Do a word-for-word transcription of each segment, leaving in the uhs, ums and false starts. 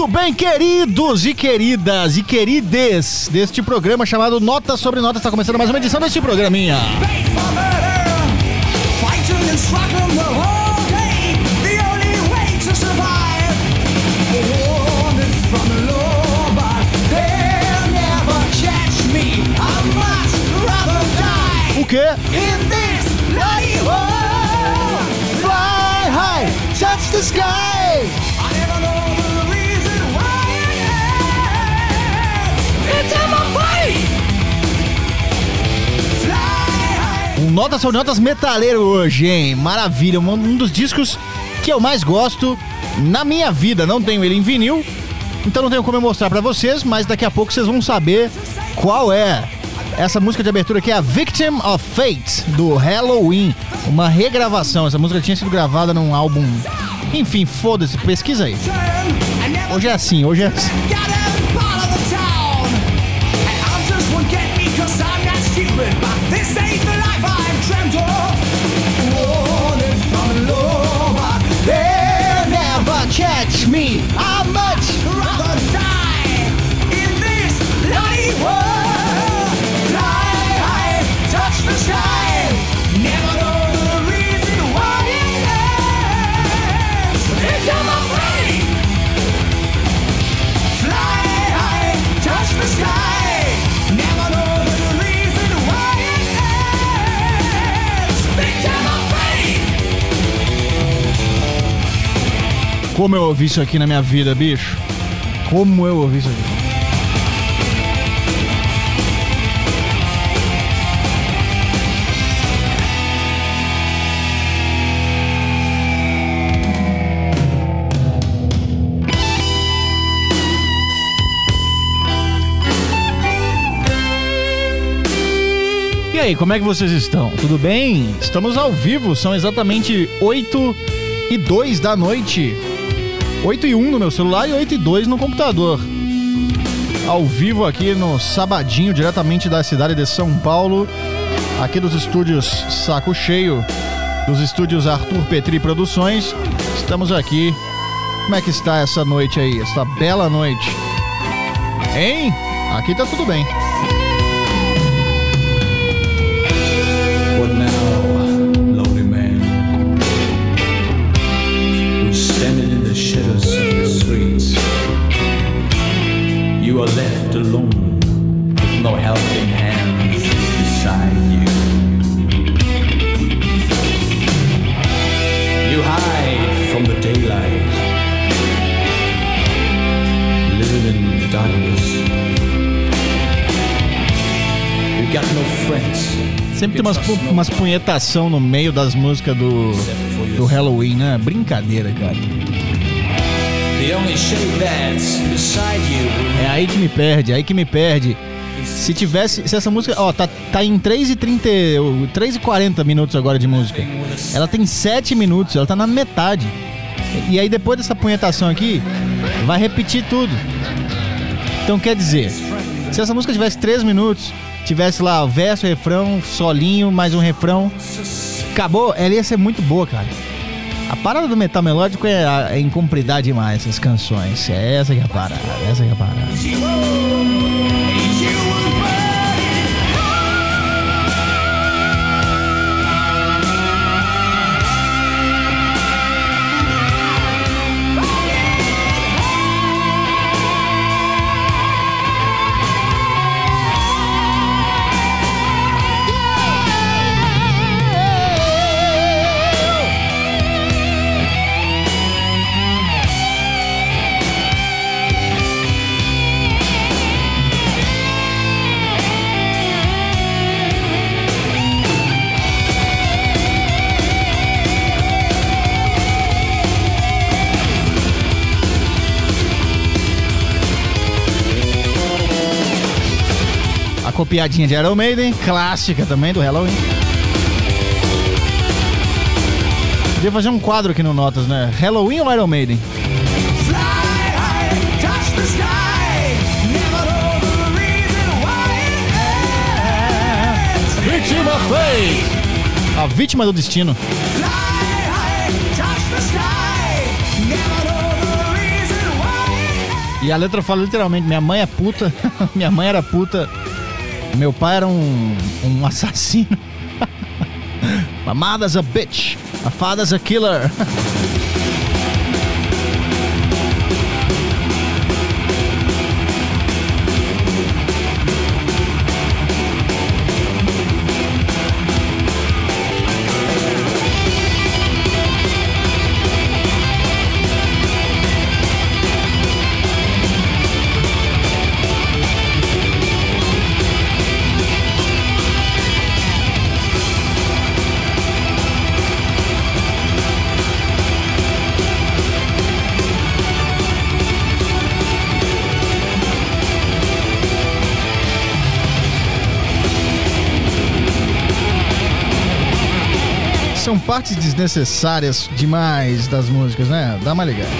Muito bem, queridos e queridas e querides deste programa chamado Notas sobre Notas. Está começando mais uma edição deste programinha. O quê? Fly high, touch the sky. Um Notas sobre Notas metaleiro hoje, hein? Maravilha, um dos discos que eu mais gosto na minha vida. Não tenho ele em vinil, então não tenho como eu mostrar pra vocês, mas daqui a pouco vocês vão saber qual é. Essa música de abertura aqui é a Victim of Fate, do Halloween. Uma regravação, essa música tinha sido gravada num álbum. Enfim, foda-se, pesquisa aí. Hoje é assim, hoje é assim. Catch me, I'd much rather die in this bloody world. Fly high, touch the sky, never know the reason why it ends. It's on my brain. Fly high, touch the sky, never know the reason why it ends. Victim of fate. Como eu ouvi isso aqui na minha vida, bicho. Como eu ouvi isso aqui. E aí, como é que vocês estão? Tudo bem? Estamos ao vivo, são exatamente oito e dois da noite. oito e um no meu celular e oito e dois no computador. Ao vivo aqui no sabadinho, diretamente da cidade de São Paulo. Aqui dos estúdios Saco Cheio, dos estúdios Arthur Petri Produções. Estamos aqui. Como é que está essa noite aí? Essa bela noite. Hein? Aqui tá tudo bem. What now, lonely man, who's standing in the shadows of the streets? You are left alone, with no helping hands beside you. You hide from the daylight, living in the darkness. You got no friends. Sempre tem umas, umas punhetação no meio das músicas do, do Halloween, né? Brincadeira, cara. É aí que me perde, é aí que me perde. Se tivesse, se essa música, ó, tá, tá em três e trinta, três e quarenta minutos agora de música. Ela tem sete minutos, ela tá na metade. E aí depois dessa punhetação aqui, vai repetir tudo. Então quer dizer, se essa música tivesse três minutos, tivesse lá verso, refrão, solinho, mais um refrão, acabou, ela ia ser muito boa, cara. A parada do metal melódico é, é incompridar demais essas canções. É essa que é a parada, essa que é a parada. Copiadinha de Iron Maiden, clássica também do Halloween. Podia fazer um quadro aqui no Notas, né? Halloween ou Iron Maiden? Victim of Fate, a vítima do destino. E a letra fala literalmente, minha mãe é puta, minha mãe era puta, meu pai era um, um assassino. My mother's a bitch, my father's a killer. São partes desnecessárias demais das músicas, né? Dá uma ligada.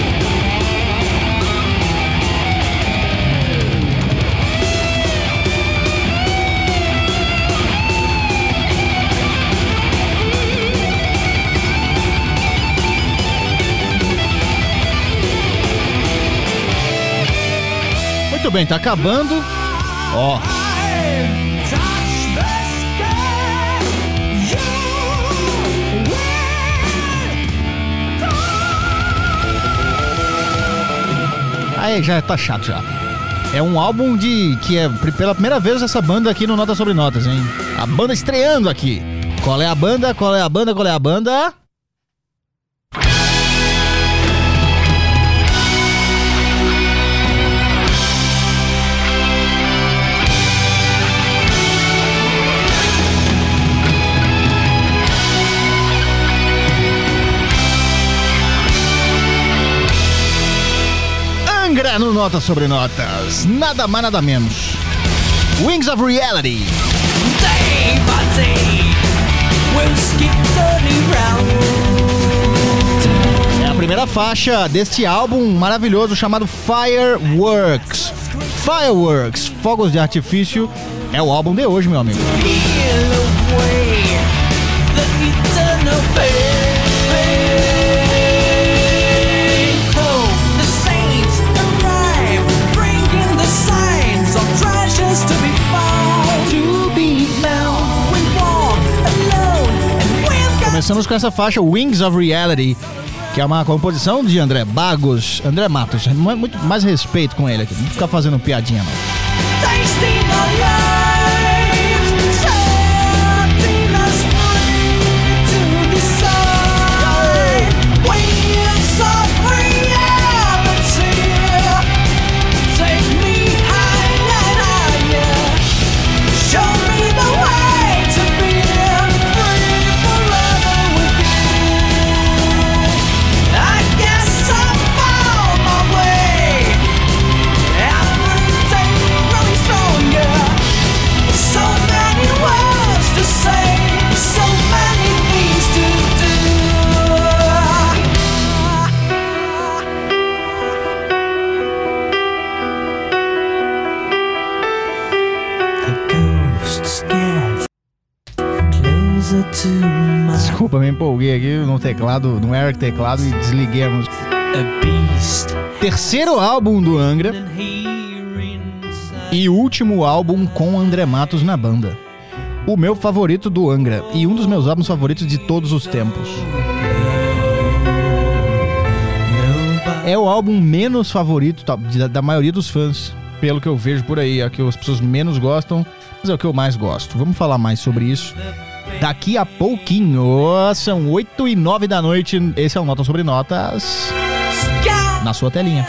Muito bem, tá acabando. Ó. Aí já tá chato já. É um álbum de que é pela primeira vez essa banda aqui no Notas Sobre Notas, hein? A banda estreando aqui. Qual é a banda? Qual é a banda? Qual é a banda? Angra no Notas Sobre Notas. Nada mais, nada menos. Wings of Reality. Day by day, we'll skip é a primeira faixa deste álbum maravilhoso chamado Fireworks. Fireworks, Fogos de Artifício, é o álbum de hoje, meu amigo. Começamos com essa faixa Wings of Reality, que é uma composição de André Bagos, André Matos. Muito mais respeito com ele aqui, não ficar fazendo piadinha não. Desculpa, me empolguei aqui no teclado, no Eric teclado e desliguei a música. Terceiro álbum do Angra e último álbum com André Matos na banda. O meu favorito do Angra e um dos meus álbuns favoritos de todos os tempos. É o álbum menos favorito da, da maioria dos fãs, pelo que eu vejo por aí. É o que as pessoas menos gostam, mas é o que eu mais gosto. Vamos falar mais sobre isso daqui a pouquinho. São oito e nove da noite. Esse é o Notas Sobre Notas na sua telinha.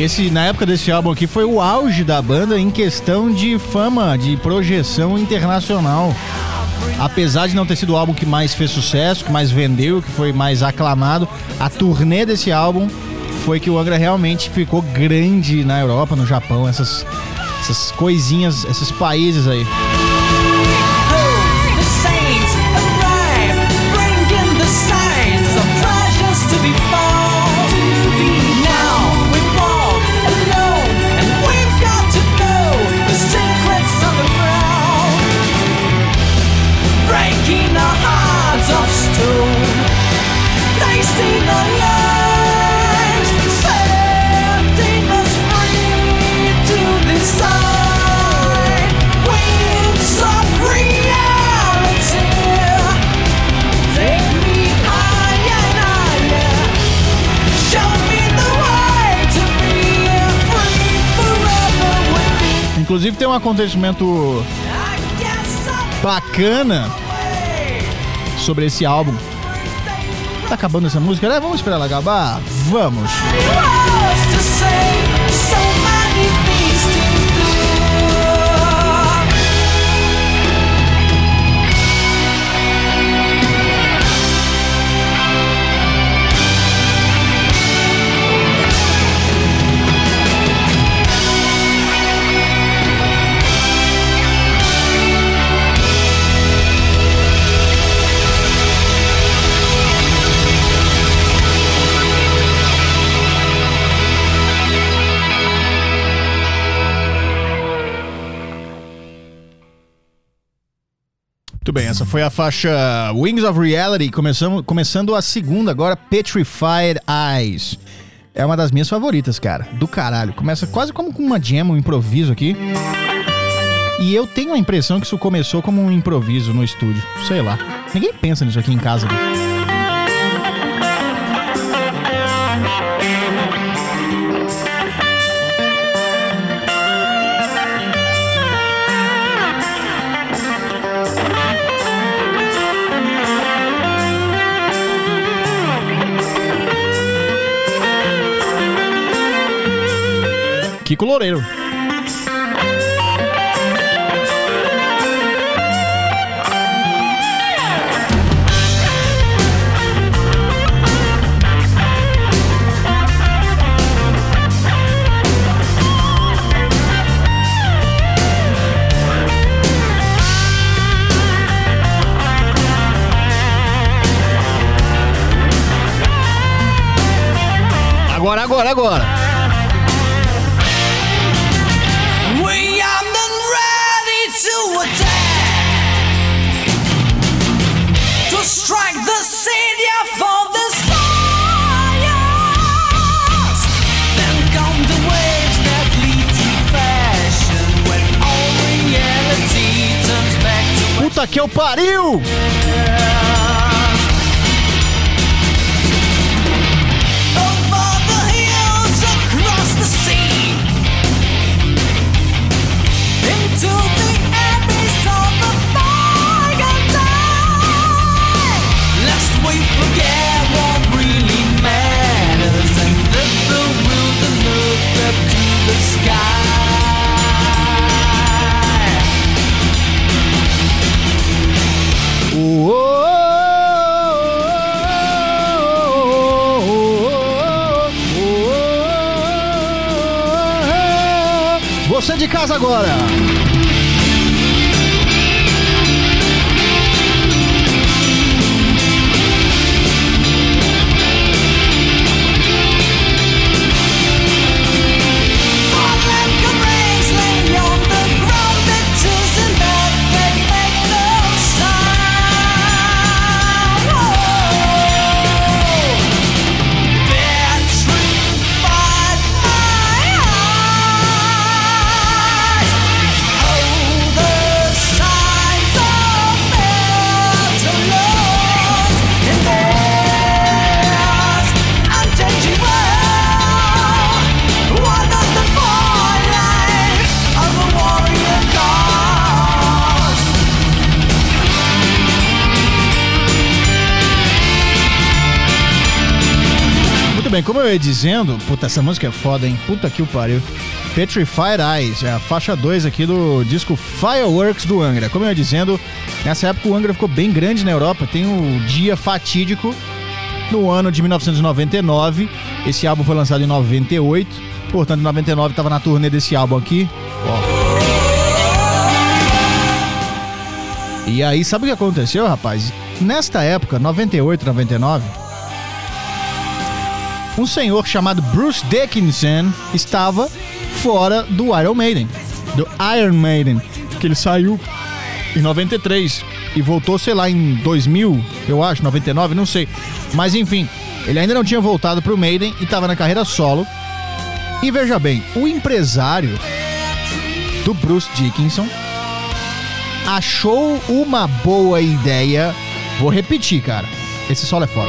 esse, na época desse álbum aqui foi o auge da banda em questão de fama, de projeção internacional. Apesar de não ter sido o álbum que mais fez sucesso, que mais vendeu, que foi mais aclamado, a turnê desse álbum foi que o Angra realmente ficou grande na Europa, no Japão, essas, essas coisinhas, esses países aí. Inclusive tem um acontecimento bacana sobre esse álbum. Tá acabando essa música, né? Vamos esperar ela acabar? Vamos! Muito bem, essa foi a faixa Wings of Reality, começamos, começando a segunda agora, Petrified Eyes. É uma das minhas favoritas, cara, do caralho. Começa quase como com uma jam, um improviso aqui. E eu tenho a impressão que isso começou como um improviso no estúdio, sei lá. Ninguém pensa nisso aqui em casa, né? Kiko Loureiro. Agora, agora, agora. Strike the city for the stars. Then come the waves that lead to fashion when all reality turns back to Puta que eu pariu! over the hills across the sea into the abyss of the bygone time. Lest we forget what really matters and lift the world and look up to the sky. Oh, oh, oh, oh, oh. Você de casa agora. Oh bem, como eu ia dizendo, puta, essa música é foda, hein? Puta que o pariu. Petrified Eyes, é a faixa dois aqui do disco Fireworks do Angra. Como eu ia dizendo, nessa época o Angra ficou bem grande na Europa. Tem o dia fatídico no ano de mil novecentos e noventa e nove. Esse álbum foi lançado em noventa e oito. Portanto, em noventa e nove tava na turnê desse álbum aqui. Ó. E aí, sabe o que aconteceu, rapaz? Nesta época, noventa e oito, noventa e nove, um senhor chamado Bruce Dickinson estava fora do Iron Maiden, do Iron Maiden, que ele saiu em noventa e três e voltou, sei lá, em dois mil, eu acho, noventa e nove, não sei. Mas enfim, ele ainda não tinha voltado pro Maiden e estava na carreira solo. E veja bem, o empresário do Bruce Dickinson achou uma boa ideia. Vou repetir, cara. Esse solo é foda.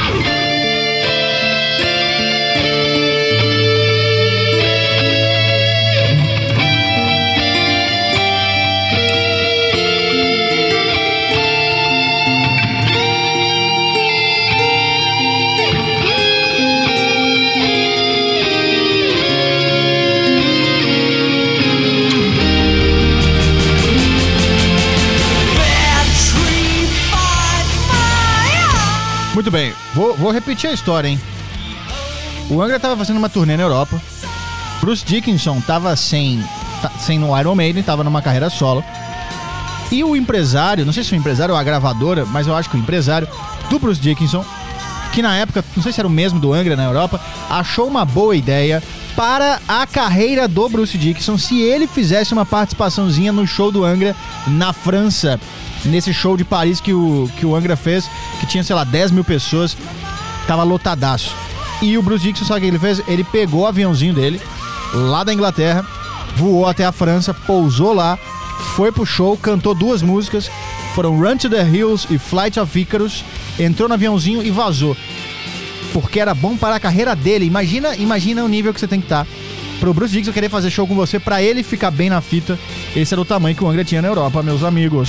Muito bem, vou, vou repetir a história, hein? O Angra tava fazendo uma turnê na Europa. Bruce Dickinson tava sem, tá, sem no Iron Maiden, tava numa carreira solo. E o empresário, não sei se o empresário ou a gravadora, mas eu acho que o empresário do Bruce Dickinson, que na época, não sei se era o mesmo do Angra na Europa, achou uma boa ideia para a carreira do Bruce Dickinson se ele fizesse uma participaçãozinha no show do Angra na França. Nesse show de Paris que o, que o Angra fez, que tinha, sei lá, dez mil pessoas, tava lotadaço. E o Bruce Dickinson, sabe o que ele fez? Ele pegou o aviãozinho dele, lá da Inglaterra, voou até a França, pousou lá, foi pro show, cantou duas músicas, foram Run to the Hills e Flight of Icarus, entrou no aviãozinho e vazou. Porque era bom para a carreira dele. Imagina, imagina o nível que você tem que estar pro Bruce Dickinson querer fazer show com você, pra ele ficar bem na fita. Esse era o tamanho que o Angra tinha na Europa, meus amigos.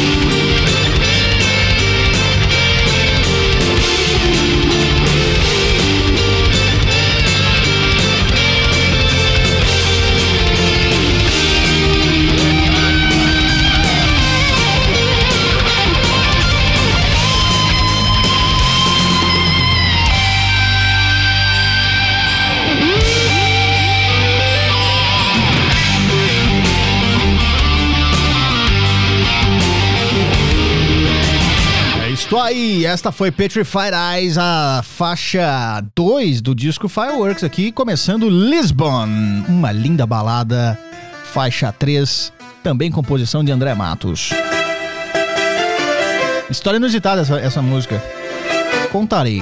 Aí, esta foi Petrified Eyes, a faixa dois do disco Fireworks aqui, começando Lisbon, uma linda balada, faixa três, também composição de André Matos. História inusitada essa, essa música, contarei.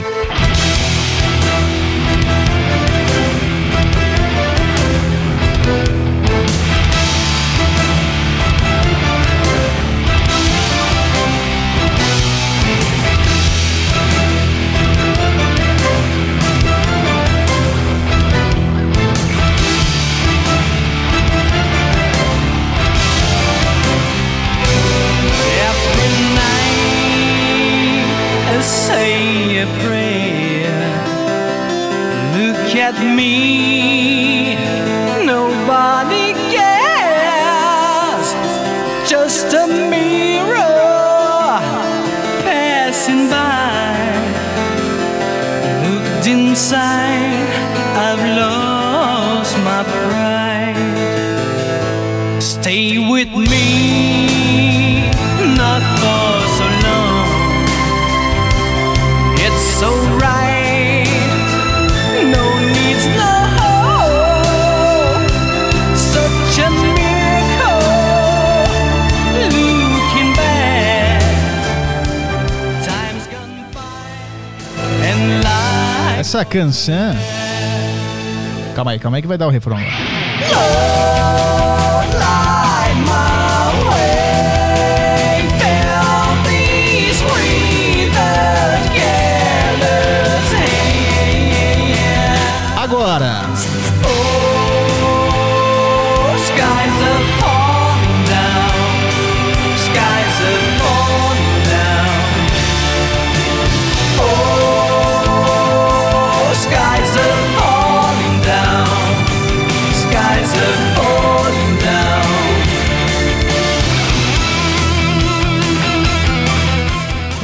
Me, nobody cares, just a mirror passing by. Looked inside, I've lost my pride. Stay with me, not for so long. It's so right. Essa canção... Calma aí, calma aí que vai dar o refrão lá. Agora... Skies are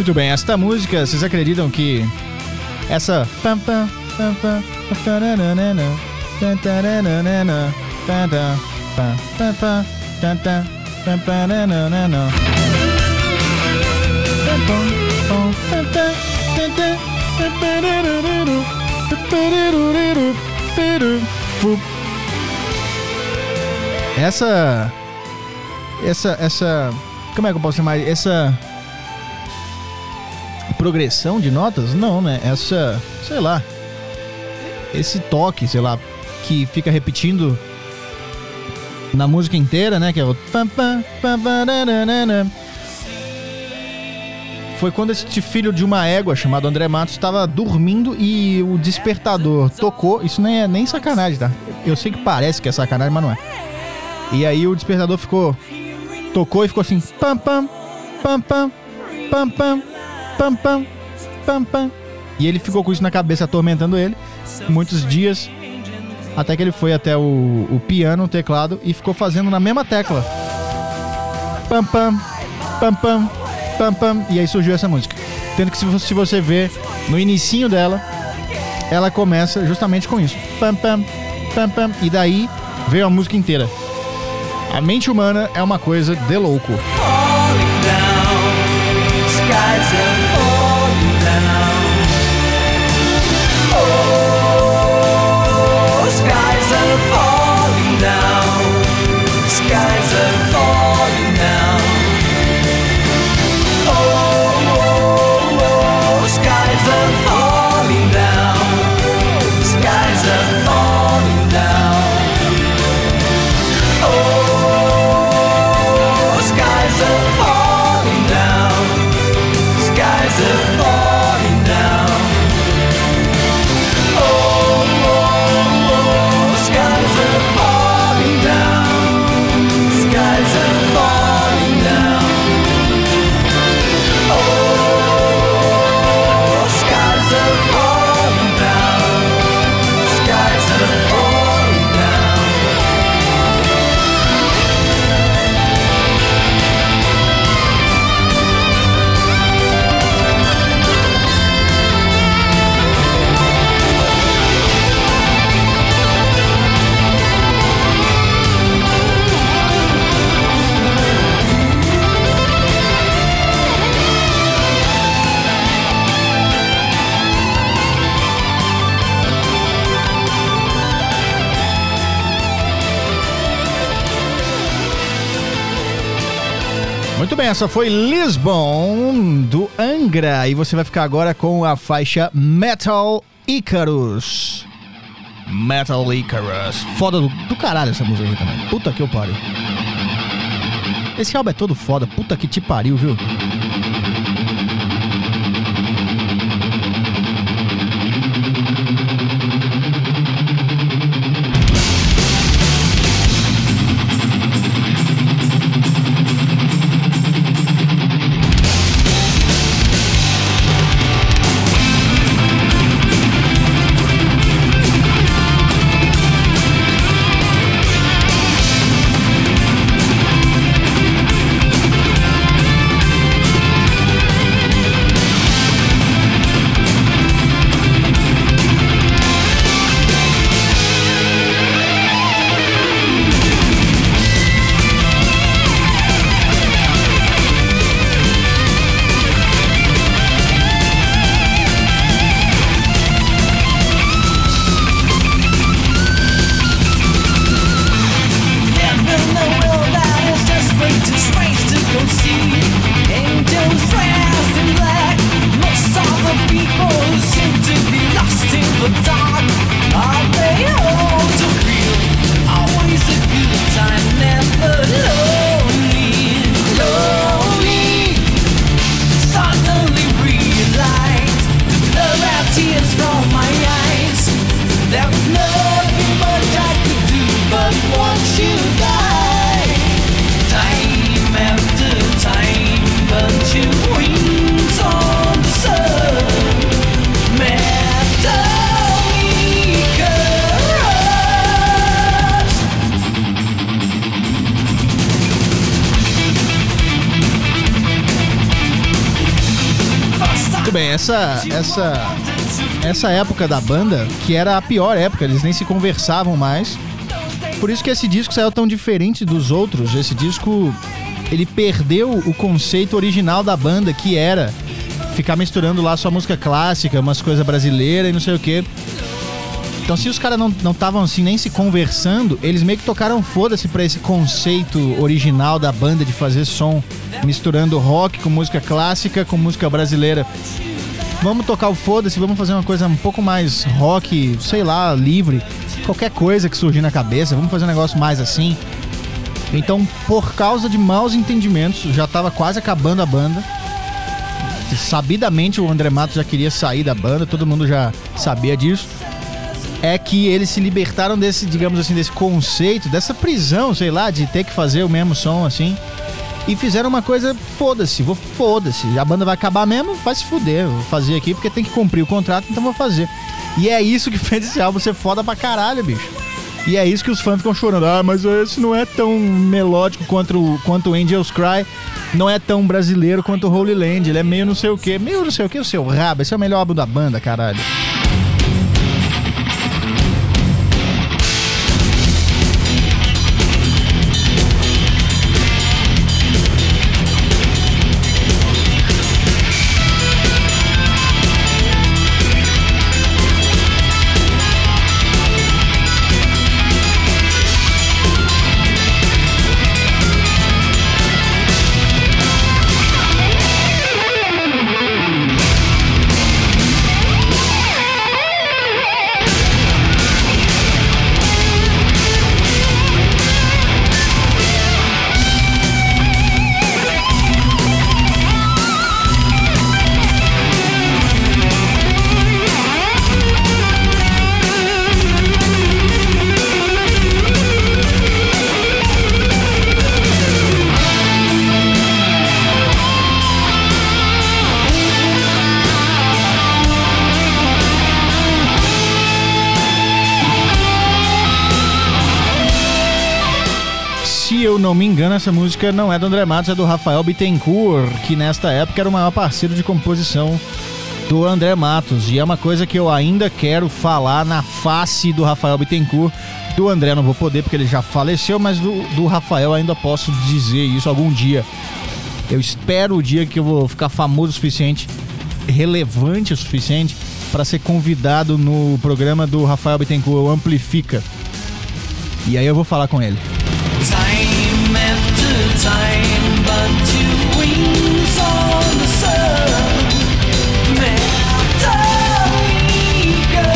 Muito bem, esta música, vocês acreditam que essa pam, pam, pam, pam, taranana, taranana, pam, pam, pam, pam, pam, pam, paranana, pam, pam, pam, pam, essa essa essa como é que eu posso chamar essa progressão de notas? Não, né? Essa, sei lá, esse toque, sei lá, que fica repetindo na música inteira, né? Que é o pam, pam, pam, paranana. Foi quando este filho de uma égua chamado André Matos estava dormindo e o despertador tocou. Isso nem é nem sacanagem, tá? Eu sei que parece que é sacanagem, mas não é. E aí o despertador ficou... Tocou e ficou assim... Pam, pam, pam, pam, pam, pam, pam, pam, pam, pam. E ele ficou com isso na cabeça, atormentando ele. Muitos dias. Até que ele foi até o, o piano, o teclado, e ficou fazendo na mesma tecla. Pam, pam, pam, pam. Pam, pam, e aí surgiu essa música. Tendo que se você ver no inicinho dela, ela começa justamente com isso. Pam, pam, pam, pam. E daí veio a música inteira. A mente humana é uma coisa de louco. Muito bem, essa foi Lisbon, do Angra. E você vai ficar agora com a faixa Metal Icarus. Metal Icarus. Foda do, do caralho essa música aí também. Puta que eu pariu. Esse álbum é todo foda. Puta que te pariu, viu? bem, essa, essa, essa época da banda, que era a pior época, eles nem se conversavam mais. Por isso que esse disco saiu tão diferente dos outros. Esse disco, ele perdeu o conceito original da banda, que era ficar misturando lá só música clássica, umas coisas brasileiras e não sei o quê. Então, se os caras não estavam assim nem se conversando, eles meio que tocaram foda-se pra esse conceito original da banda de fazer som misturando rock com música clássica com música brasileira. Vamos tocar o foda-se, vamos fazer uma coisa um pouco mais rock, sei lá, livre, qualquer coisa que surgir na cabeça, vamos fazer um negócio mais assim. Então, por causa de maus entendimentos, já tava quase acabando a banda. Sabidamente o André Matos já queria sair da banda, todo mundo já sabia disso. É que eles se libertaram desse, digamos assim, desse conceito, dessa prisão, sei lá, de ter que fazer o mesmo som assim. E fizeram uma coisa, foda-se, vou foda-se. A banda vai acabar mesmo, vai se fuder. Vou fazer aqui porque tem que cumprir o contrato, então vou fazer. E é isso que fez esse álbum ser foda pra caralho, bicho. E é isso que os fãs ficam chorando. Ah, mas esse não é tão melódico quanto o, quanto Angels Cry. Não é tão brasileiro quanto o Holy Land. Ele é meio não sei o que. Meio não sei o que, o seu rabo. Esse é o melhor álbum da banda, caralho. Se eu não me engano, essa música não é do André Matos, é do Rafael Bittencourt, que nesta época era o maior parceiro de composição do André Matos. E é uma coisa que eu ainda quero falar na face do Rafael Bittencourt. Do André não vou poder porque ele já faleceu, mas do, do Rafael ainda posso dizer isso algum dia. Eu espero o dia que eu vou ficar famoso o suficiente, relevante o suficiente, para ser convidado no programa do Rafael Bittencourt, o Amplifica. E aí eu vou falar com ele. Time after time, but your wings on the sun. After we go,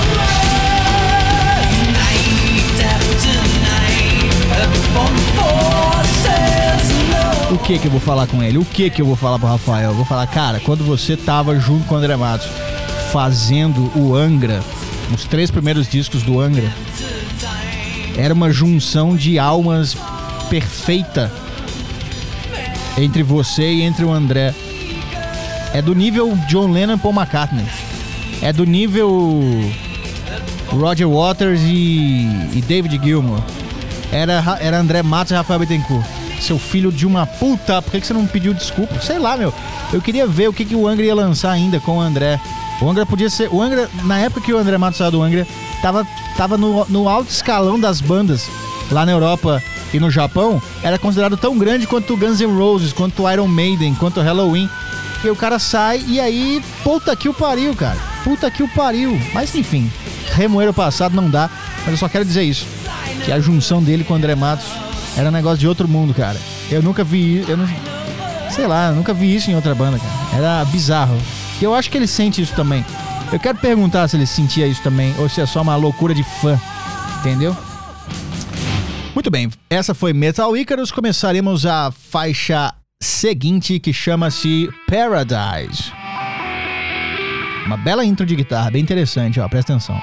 night after night, upon forces no. O que que eu vou falar com ele? O que que eu vou falar pro Rafael? Eu vou falar, cara, quando você tava junto com o André Matos, fazendo o Angra, os três primeiros discos do Angra, era uma junção de almas perfeita entre você e entre o André. É do nível John Lennon e Paul McCartney. É do nível Roger Waters e, e David Gilmour. Era, era André Matos e Rafael Bittencourt. Seu filho de uma puta, por que, que você não pediu desculpa? Sei lá, meu. Eu queria ver o que, que o Angra ia lançar ainda com o André. O Angra podia ser... O Angra, na época que o André Matos saiu do Angra, tava, tava no, no alto escalão das bandas lá na Europa e no Japão. Era considerado tão grande quanto o Guns N' Roses, quanto o Iron Maiden, quanto o Halloween. E o cara sai e aí, puta que o pariu, cara. Puta que o pariu. Mas enfim, remoer o passado não dá. Mas eu só quero dizer isso, que a junção dele com o André Matos era um negócio de outro mundo, cara. Eu nunca vi... Eu não, sei lá, eu nunca vi isso em outra banda, cara. Era bizarro. E eu acho que ele sente isso também. Eu quero perguntar se ele sentia isso também, ou se é só uma loucura de fã. Entendeu? Muito bem, essa foi Metal Icarus. Começaremos a faixa seguinte, que chama-se Paradise. Uma bela intro de guitarra, bem interessante, ó, presta atenção.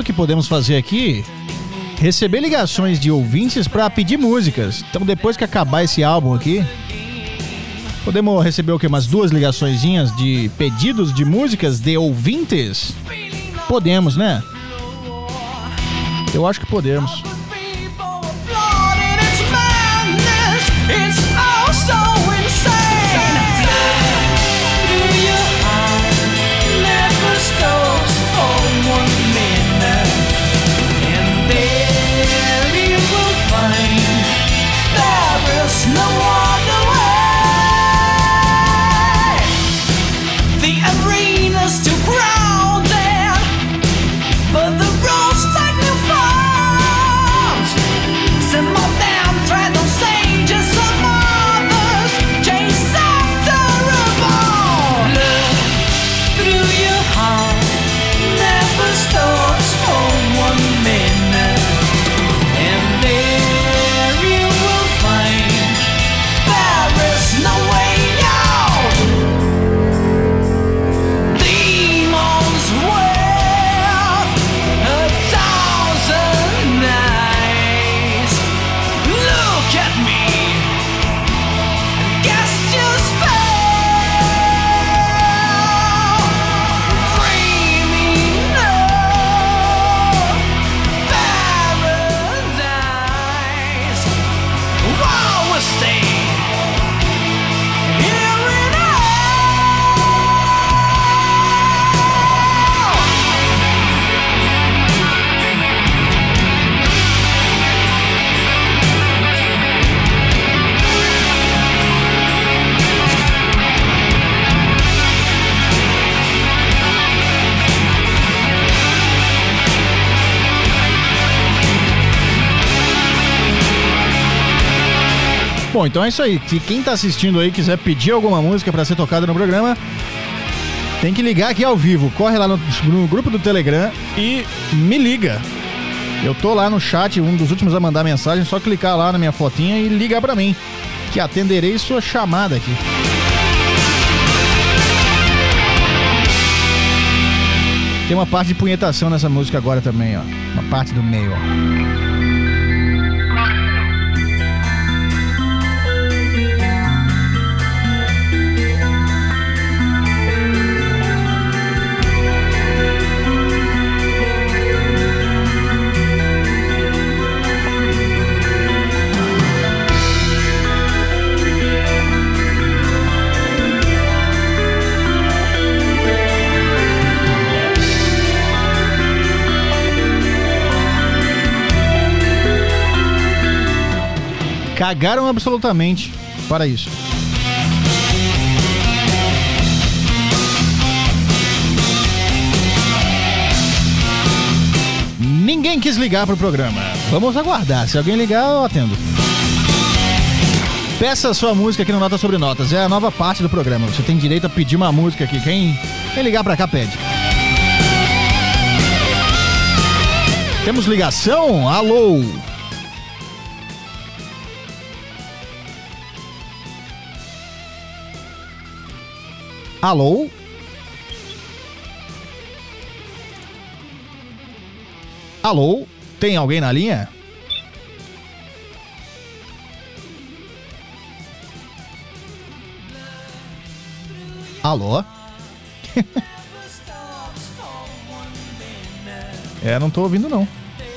que podemos fazer aqui, receber ligações de ouvintes pra pedir músicas. Então depois que acabar esse álbum aqui, podemos receber o quê? Umas duas ligaçõezinhas de pedidos de músicas de ouvintes? Podemos, né? Eu acho que podemos. Bom, então é isso aí. Se quem tá assistindo aí quiser pedir alguma música pra ser tocada no programa, tem que ligar aqui ao vivo. Corre lá no, no grupo do Telegram e me liga. Eu tô lá no chat, um dos últimos a mandar mensagem, só clicar lá na minha fotinha e ligar pra mim, que atenderei sua chamada aqui. Tem uma parte de punhetação nessa música agora também, ó. Uma parte do meio, ó. Cagaram absolutamente para isso. Ninguém quis ligar pro programa. Vamos aguardar. Se alguém ligar, eu atendo. Peça a sua música aqui no Nota Sobre Notas. É a nova parte do programa. Você tem direito a pedir uma música aqui. Quem, quem ligar pra cá, pede. Temos ligação? Alô? Alô? Alô? Tem alguém na linha? Alô? É, não tô ouvindo não.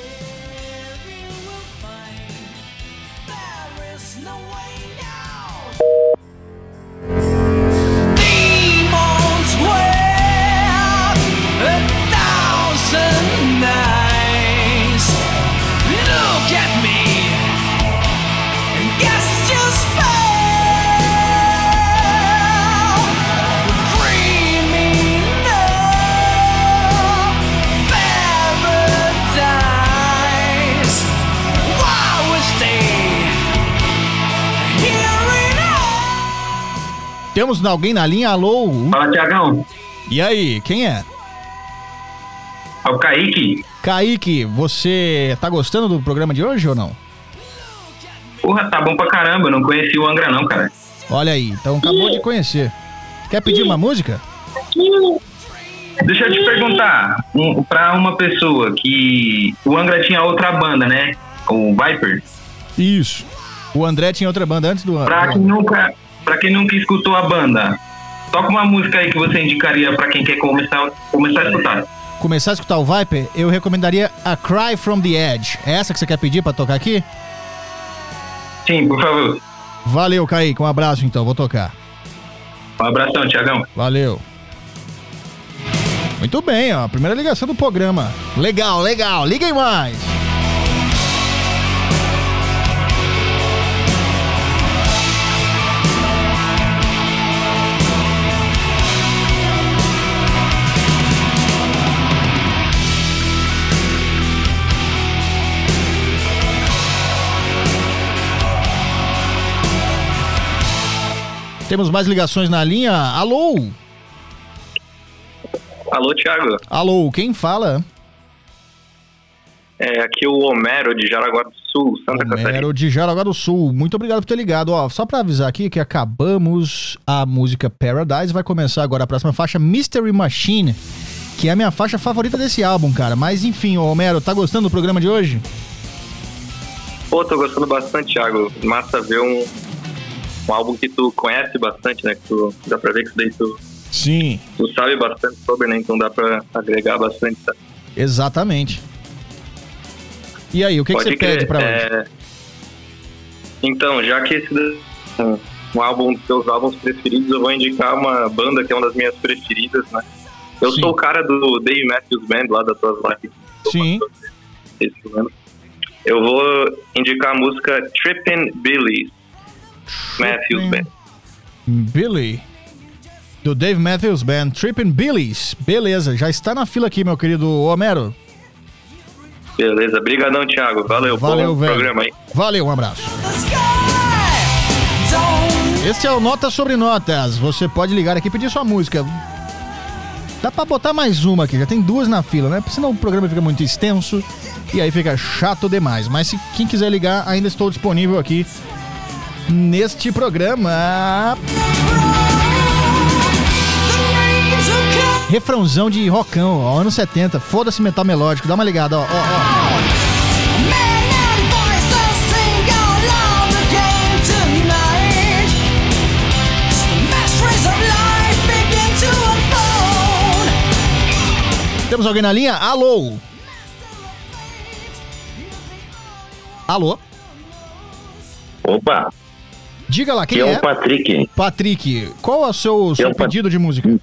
Temos alguém na linha? Alô? Fala, Tiagão. E aí, quem é? É o Kaique. Kaique, você tá gostando do programa de hoje ou não? Porra, tá bom pra caramba. Eu não conheci o Angra não, cara. Olha aí, então acabou de conhecer. Quer pedir uma música? Deixa eu te perguntar, um, pra uma pessoa que o Angra tinha outra banda, né? O Viper. Isso. O André tinha outra banda antes do Pra Angra. quem nunca, pra quem nunca escutou a banda, toca uma música aí que você indicaria pra quem quer começar, começar a escutar. Começar a escutar o Viper, eu recomendaria A Cry From The Edge. É essa que você quer pedir pra tocar aqui? Sim, por favor. Valeu, Kaique. Um abraço então, vou tocar. Um abração, Thiagão. Valeu. Muito bem, ó. Primeira ligação do programa. Legal, legal. Liguem mais. Temos mais ligações na linha. Alô? Alô, Thiago. Alô, quem fala? É, aqui o Homero de Jaraguá do Sul, Santa Catarina. Homero de Jaraguá do Sul. Muito obrigado por ter ligado. Ó, só pra avisar aqui que acabamos a música Paradise. Vai começar agora a próxima faixa, Mystery Machine, que é a minha faixa favorita desse álbum, cara. Mas enfim, ô Homero, tá gostando do programa de hoje? Pô, tô gostando bastante, Thiago. Massa ver um, um álbum que tu conhece bastante, né? Que tu, dá pra ver que isso daí tu, Sim. tu sabe bastante sobre, né? Então dá pra agregar bastante, tá? Exatamente. E aí, o que, que você crer, pede pra hoje? é... Então, já que esse é um, um álbum dos seus álbuns preferidos, eu vou indicar uma banda que é uma das minhas preferidas, né? Eu Sim. sou o cara do Dave Matthews Band, lá das tuas lives. Sim. Esse ano. Eu vou indicar a música Trippin' Billy Matthews Band. Billy. Do Dave Matthews Band, Trippin' Billies. Beleza, já está na fila aqui, meu querido Homero. Beleza, brigadão, Thiago. Valeu, Valeu, bom velho. programa aí. Valeu, um abraço. Este é o Notas sobre Notas. Você pode ligar aqui e pedir sua música. Dá pra botar mais uma aqui, já tem duas na fila, né? Porque senão o programa fica muito extenso e aí fica chato demais. Mas se quem quiser ligar, ainda estou disponível aqui neste programa. Refrãozão de rockão, ó, anos setenta, foda-se metal melódico, dá uma ligada, ó, ó, ó. Temos alguém na linha? Alô? Alô? Opa, Diga lá, quem que é é? o Patrick. Patrick, qual é o seu, seu é o Pat- pedido de música?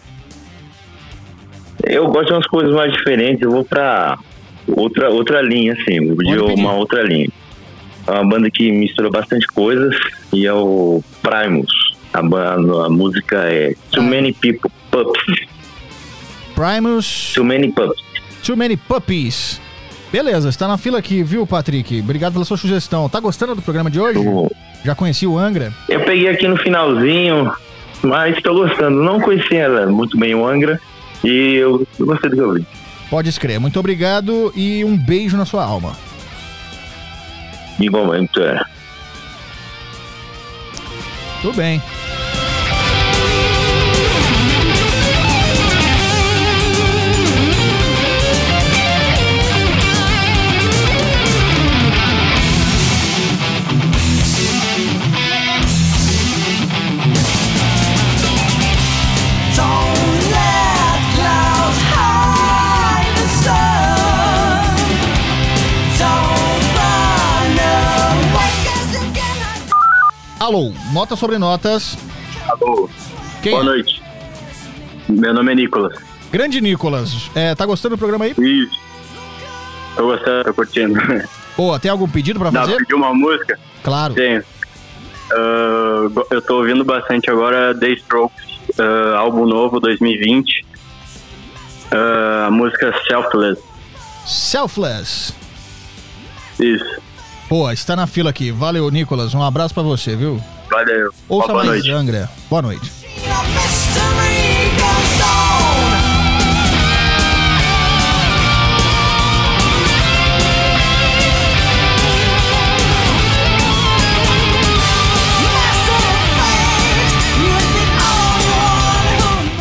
Eu gosto de umas coisas mais diferentes, eu vou pra outra, outra linha, assim, vou de Pode pedir. uma outra linha. É uma banda que mistura bastante coisas e é o Primus. A, ba- a música é Too Many People Pups. Primus, Too Many Pups. Too Many Puppies. Beleza, está na fila aqui, viu, Patrick? Obrigado pela sua sugestão. Tá gostando do programa de hoje? Eu, Já conheci o Angra? eu peguei aqui no finalzinho, mas estou gostando. Não conhecia ela muito bem, o Angra, e eu, eu gostei do que eu vi. Pode escrever. Muito obrigado e um beijo na sua alma. Igualmente, é. Tudo bem. Alô, notas sobre notas. Alô, Quem boa é? noite. Meu nome é Nicolas. Grande Nicolas. É, tá gostando do programa aí? Isso. Tô gostando, tô curtindo. Pô, tem algum pedido pra Dá pra fazer? pedir uma música? Claro. Tenho. Ah, eu tô ouvindo bastante agora The Strokes, ah, álbum novo, dois mil e vinte. Ah, a música Selfless. Selfless. Isso. Pô, está na fila aqui. Valeu, Nicolas. Um abraço pra você, viu? Valeu. Ouça Boa mais noite. Angra. Boa noite.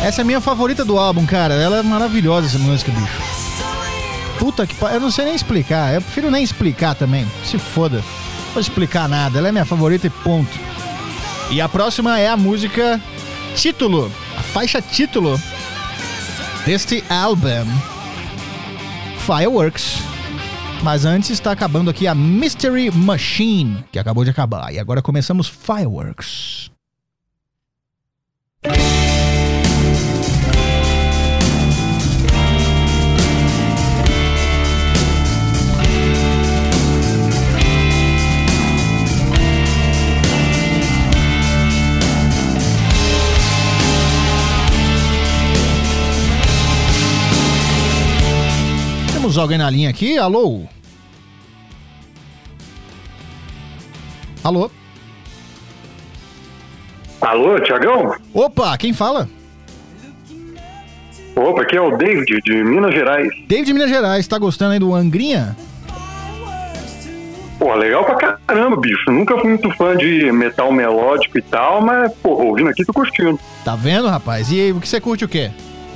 Essa é a minha favorita do álbum, cara. Ela é maravilhosa, essa música, bicho. Puta que pariu. Eu não sei nem explicar. Eu prefiro nem explicar também. Se foda. Não vou explicar nada. Ela é minha favorita e ponto. E a próxima é a música título. A faixa título deste álbum, Fireworks. Mas antes está acabando aqui a Mystery Machine, que acabou de acabar. E agora começamos Fireworks. Temos alguém na linha aqui? Alô? Alô? Alô, Tiagão? Opa, quem fala? Opa, aqui é o David, de Minas Gerais. David de Minas Gerais, tá gostando aí do Angrinha? Pô, legal pra caramba, bicho. Nunca fui muito fã de metal melódico e tal, mas, pô, ouvindo aqui tô curtindo. Tá vendo, rapaz? E aí, o que você curte o quê?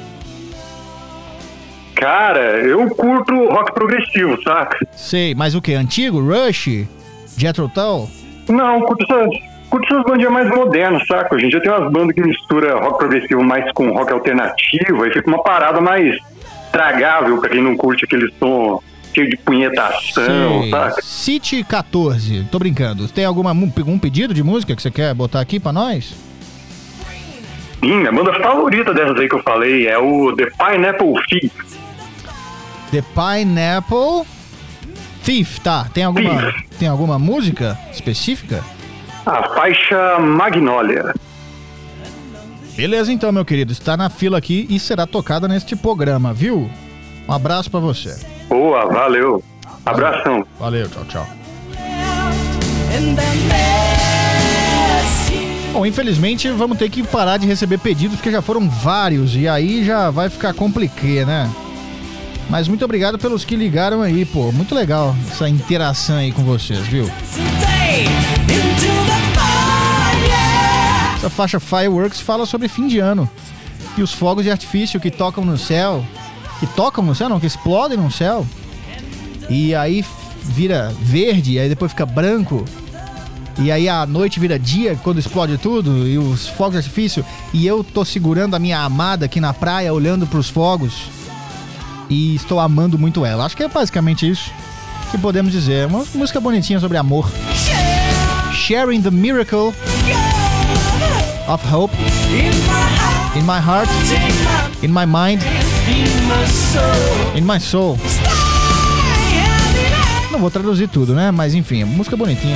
Cara, eu curto rock progressivo, saca? Sei, mas o quê? Antigo? Rush? Jethro Tull? Não, curto essas, curto essas bandinhas mais modernas, saca? Hoje em dia tem umas bandas que misturam rock progressivo mais com rock alternativo, aí fica uma parada mais tragável pra quem não curte aquele som cheio de punhetação, Sei. saca? City catorze, tô brincando. Tem alguma, um pedido de música que você quer botar aqui pra nós? Sim, a banda favorita dessas aí que eu falei é o The Pineapple Thief. The Pineapple Thief, tá. Tem alguma, Thief. tem alguma música específica? A faixa Magnolia. Beleza então, meu querido. Está na fila aqui e será tocada neste programa, viu? Um abraço pra você. Boa, valeu. Abração. Valeu, tchau, tchau. And then there's you. Bom, infelizmente vamos ter que parar de receber pedidos porque já foram vários e aí já vai ficar complicado, né? Mas muito obrigado pelos que ligaram aí, pô. Muito legal essa interação aí com vocês, viu? Today into the fire. Essa faixa Fireworks fala sobre fim de ano e os fogos de artifício que tocam no céu, que tocam no céu, não, que explodem no céu e aí vira verde, aí depois fica branco e aí a noite vira dia quando explode tudo e os fogos de artifício e eu tô segurando a minha amada aqui na praia olhando pros fogos e estou amando muito ela. Acho que é basicamente isso que podemos dizer. Uma música bonitinha sobre amor. Sharing the miracle of hope in my heart, in my mind, in my soul. Não vou traduzir tudo, né? Mas enfim, música bonitinha.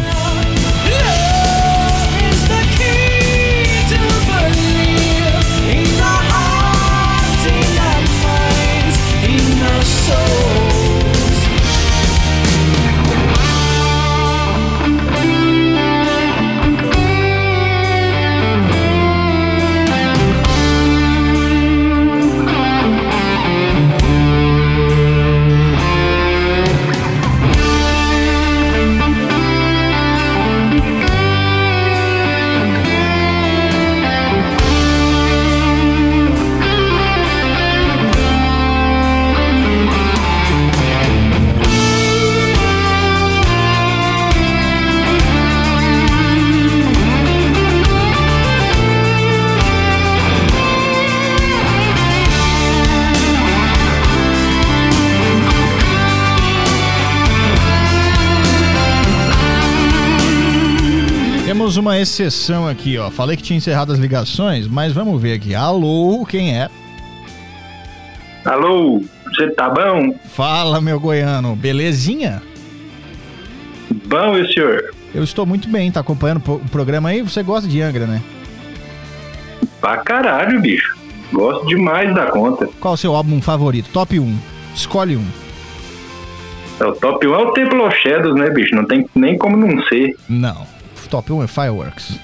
Temos uma exceção aqui, ó. Falei que tinha encerrado as ligações, mas vamos ver aqui. Alô, quem é? Alô, você tá bom? Fala, meu goiano. Belezinha? Bom, e o senhor? Eu estou muito bem. Tá acompanhando o programa aí? Você gosta de Angra, né? Pra caralho, bicho. Gosto demais da conta. Qual o seu álbum favorito? Top um. Escolhe um. O top um é o Temple of Shadows, né, bicho? Não tem nem como não ser. Não. Top um é Fireworks.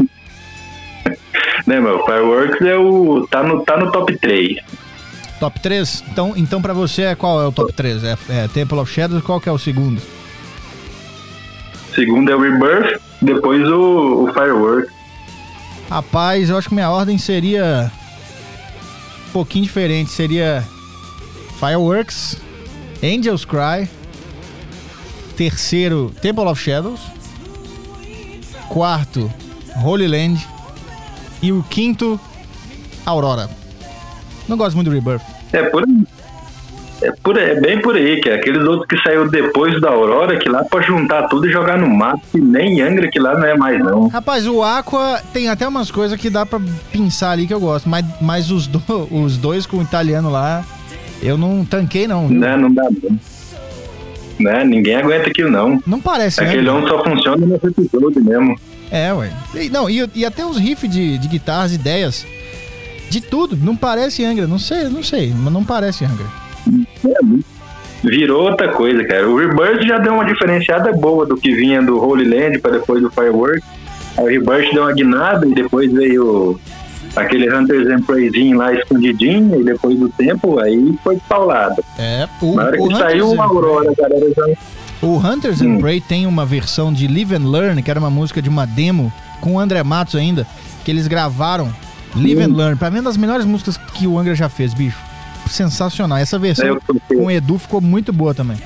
Né, meu? Fireworks é o... Tá no, tá no top três. Top três? Então, então pra você, qual é o top três? É, é Temple of Shadows, qual que é o segundo? Segundo é o Rebirth, depois o, o Fireworks. Rapaz, eu acho que minha ordem seria pouquinho diferente. Seria Fireworks, Angels Cry. Terceiro, Temple of Shadows. Quarto, Holy Land. E o quinto, Aurora. Não gosto muito do Rebirth. É por aí. É, por, é bem por aí, que é aqueles outros que saiu depois da Aurora, que lá pode juntar tudo e jogar no mato, e nem Angra que lá não é mais não. Rapaz, o Aqua tem até umas coisas que dá pra pensar ali que eu gosto, mas, mas os, do, os dois com o italiano lá, eu não tanquei não. Viu? Não, não dá não. Né? Ninguém aguenta aquilo não. Não parece, Aquele né? homem só funciona nesse episódio mesmo. É, ué. E, não, e, e até os riffs de, de guitarras, ideias, de tudo, não parece Angra, não sei, não sei, mas não parece Angra. Virou outra coisa, cara. O Rebirth já deu uma diferenciada boa do que vinha do Holy Land para depois do Fireworks. Aí o Rebirth deu uma guinada e depois veio aquele Hunters and Preyzinho lá escondidinho, e depois do tempo aí foi paulado. É, o, Na hora o que saiu uma Aurora, a galera já... O Hunters Hum. and Prey tem uma versão de Live and Learn, que era uma música de uma demo, com o André Matos ainda, que eles gravaram. Live Hum. and Learn, pra mim é uma das melhores músicas que o Angra já fez, bicho. Sensacional. Essa versão Eu tô- com o Edu ficou muito boa também.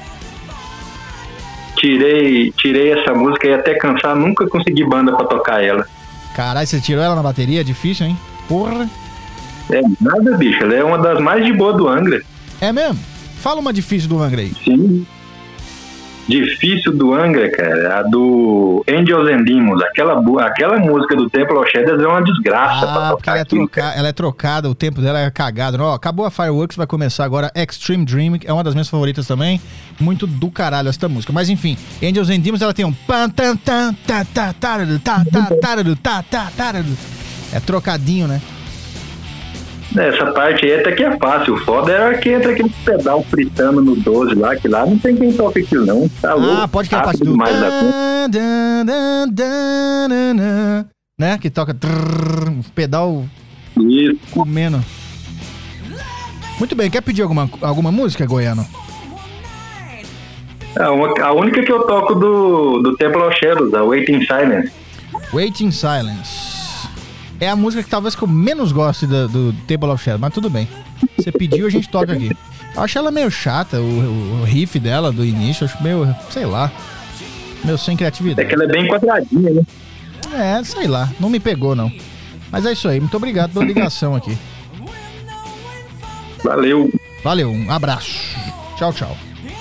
Tirei, tirei essa música e até cansar, nunca consegui banda pra tocar ela. Caralho, você tirou ela na bateria? Difícil, hein? Porra. É nada, bicho. Ela é uma das mais de boa do Angra. É mesmo? Fala uma difícil do Angra aí. Sim. Difícil do Angra, cara, a do Angels and Demons. Aquela, bu- aquela música do Temple of Shadows é uma desgraça pra Ah, porque tocar ela é, aquilo, troca... ela é trocada, o tempo dela é cagado. Ó, acabou a Fireworks, vai começar agora Extreme Dream, que é uma das minhas favoritas também. Muito do caralho essa música. Mas enfim, Angels and Demons, ela tem um pan tan tan ta ta taradu, ta ta taradu, ta ta taradu. É trocadinho, né? Essa parte aí até que é fácil. O foda era que entra aquele pedal fritando no doze lá, que lá não tem quem toque aquilo não. Tá louco. Ah, pode que é a parte rápido do... demais da conta. Dan, dan, dan, dan, dan, né? Que toca trrr, um pedal Isso. comendo. Muito bem, quer pedir alguma, alguma música, Goiano? A, uma- a única que eu toco do, do Temple of Shadows, a Waiting Silence. Waiting Silence. É a música que talvez que eu menos goste do, do Temple of Shadows, mas tudo bem. Você pediu, a gente toca aqui. Eu acho ela meio chata, o, o riff dela do início, eu acho meio, sei lá, meio sem É criatividade. que ela é bem quadradinha, né? É, sei lá, não me pegou não. Mas é isso aí, muito obrigado pela ligação aqui. Valeu. Valeu, um abraço. Tchau, tchau.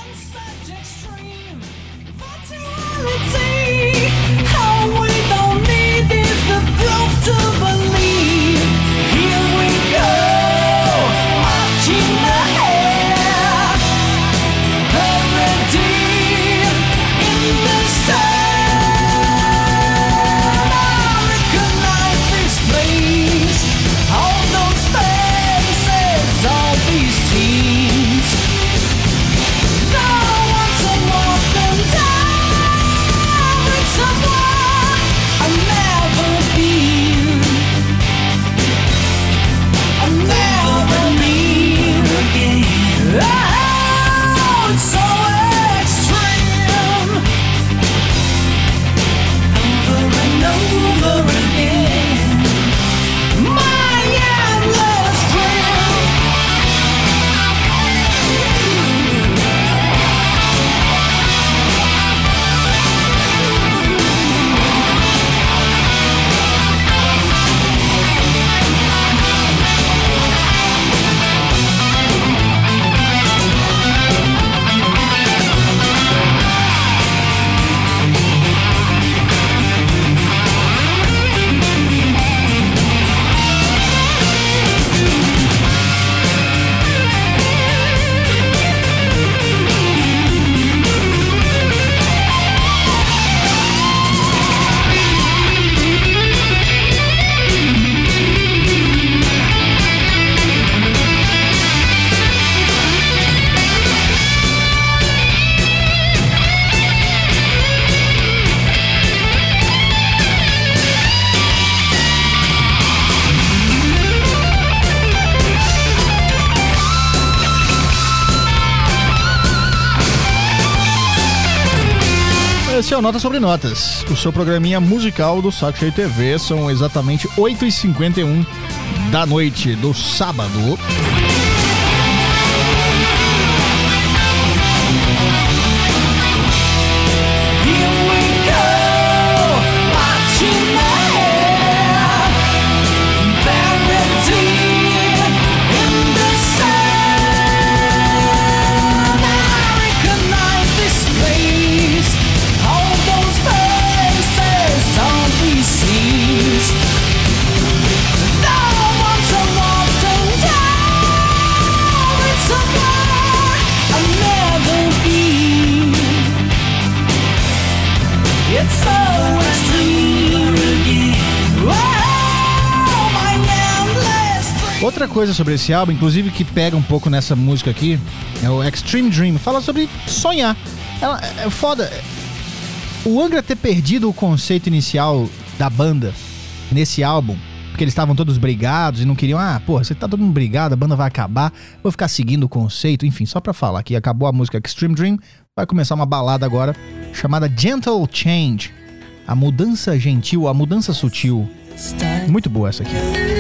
How we don't need is the proof to believe. Here we go, marching ahead, already in the sun. I recognize this place, all those faces, all these teams. No one's a walking down with someone I've never been. I've never been again. Oh, it's so extreme. Over and over again. My endless dream. Esse é o Notas sobre Notas, o seu programinha musical do Saco Cheio T V. São exatamente oito e cinquenta e um da noite do sábado. Outra coisa sobre esse álbum, inclusive que pega um pouco nessa música aqui, é o Extreme Dream. Fala sobre sonhar. Ela, é foda. O Angra ter perdido o conceito inicial da banda nesse álbum, porque eles estavam todos brigados e não queriam, ah, porra, você tá todo mundo brigado, a banda vai acabar, vou ficar seguindo o conceito, enfim, só pra falar que acabou a música Extreme Dream, vai começar uma balada agora chamada Gentle Change, a mudança gentil, a mudança sutil. Muito boa essa aqui.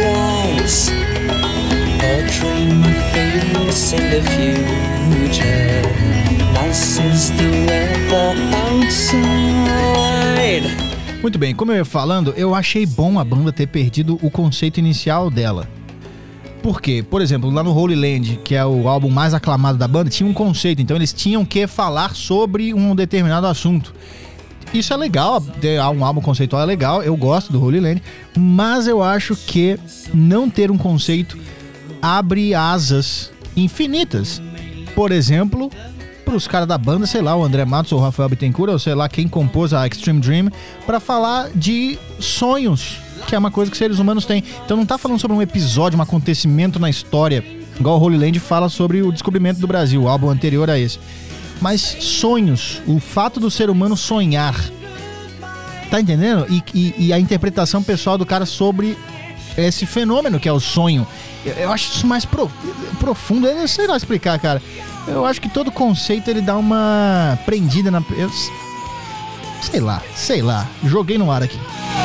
Muito bem, como eu ia falando, eu achei bom a banda ter perdido o conceito inicial dela. Por quê? Por exemplo, lá no Holy Land, que é o álbum mais aclamado da banda, tinha um conceito, então eles tinham que falar sobre um determinado assunto. Isso é legal, ter um álbum conceitual é legal, eu gosto do Holy Land, mas eu acho que não ter um conceito abre asas infinitas. Por exemplo, pros caras da banda, sei lá, o André Matos ou o Rafael Bittencourt, ou sei lá quem compôs a Extreme Dream, pra falar de sonhos, que é uma coisa que seres humanos têm. Então não tá falando sobre um episódio, um acontecimento na história, igual o Holy Land fala sobre o descobrimento do Brasil, o álbum anterior a esse. Mas sonhos, o fato do ser humano sonhar, tá entendendo? E, e, e a interpretação pessoal do cara sobre esse fenômeno que é o sonho. Eu, eu acho isso mais pro, profundo, eu não sei lá explicar, cara. Eu acho que todo conceito ele dá uma prendida na... Eu, sei lá, sei lá, joguei no ar aqui.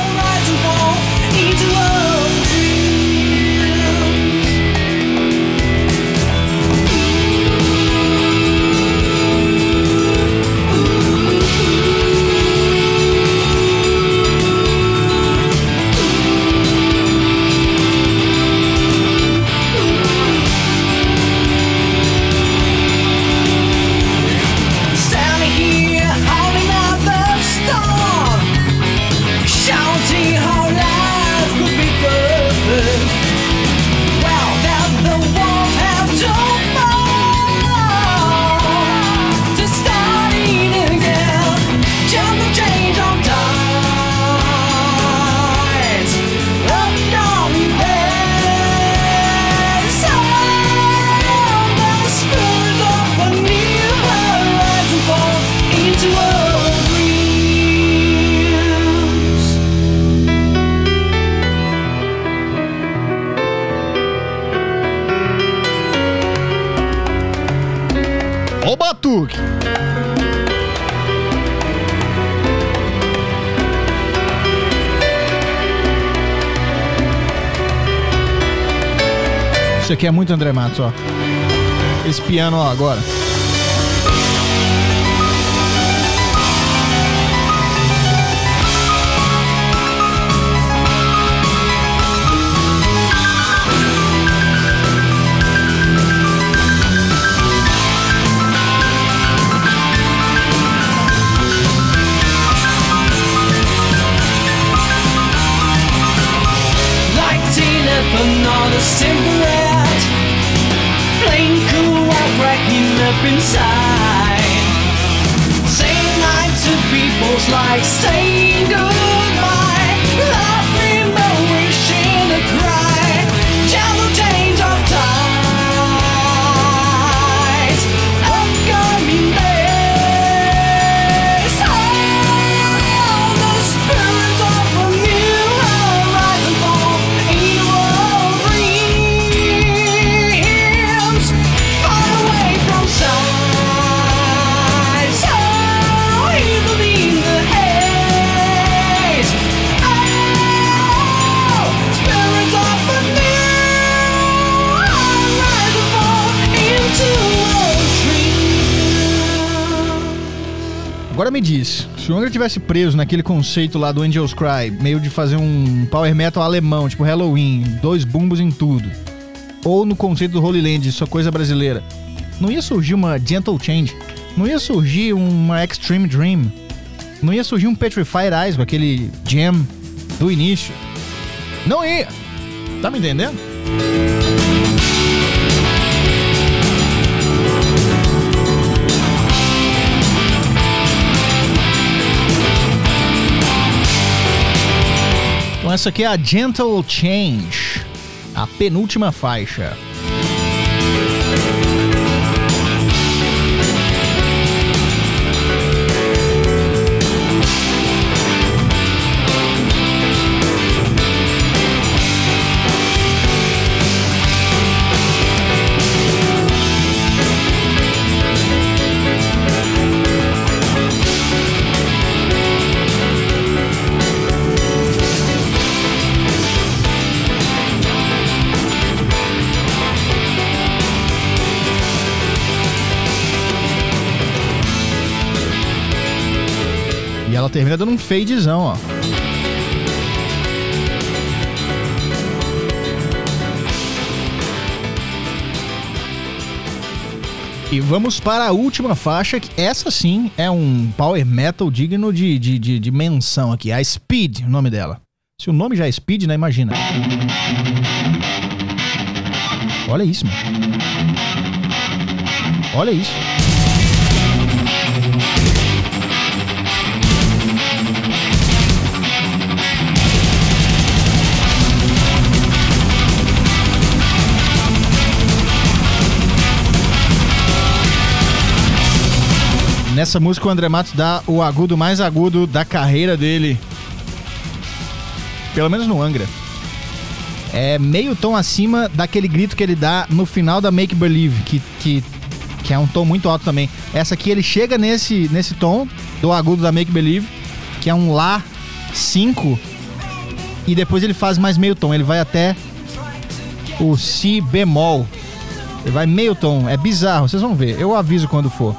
Ó o batuque! Isso aqui é muito André Matos, ó. Esse piano, ó, agora. Another cigarette, flame cool while cracking up inside. Saying night to people's like saying goodbye, laughing but wishing to cry. Gentle change of tides, upcoming days. Oh, the spirit of a new horizon fall in the world. Far away from sight, so evil in the head. Agora me diz, se o Angra tivesse preso naquele conceito lá do Angels Cry, meio de fazer um power metal alemão, tipo Halloween, dois bumbos em tudo, ou no conceito do Holy Land, sua coisa brasileira, não ia surgir uma Gentle Change, não ia surgir uma Extreme Dream, não ia surgir um Petrified Eyes com aquele jam do início. Não ia. Tá me entendendo? Então essa aqui é a Gentle Change, a penúltima faixa. E ela termina dando um fadezão, ó. E vamos para a última faixa, que essa sim é um power metal digno de, de, de, de menção aqui. A Speed, o nome dela. Se o nome já é Speed, né? Imagina. Olha isso, mano. Olha isso. Nessa música o André Matos dá o agudo mais agudo da carreira dele. Pelo menos no Angra. É meio tom acima daquele grito que ele dá no final da Make Believe, que, que, que é um tom muito alto também. Essa aqui ele chega nesse, nesse tom do agudo da Make Believe, que é um Lá cinco, e depois ele faz mais meio tom. Ele vai até o Si bemol. Ele vai meio tom. É bizarro, vocês vão ver. Eu aviso quando for.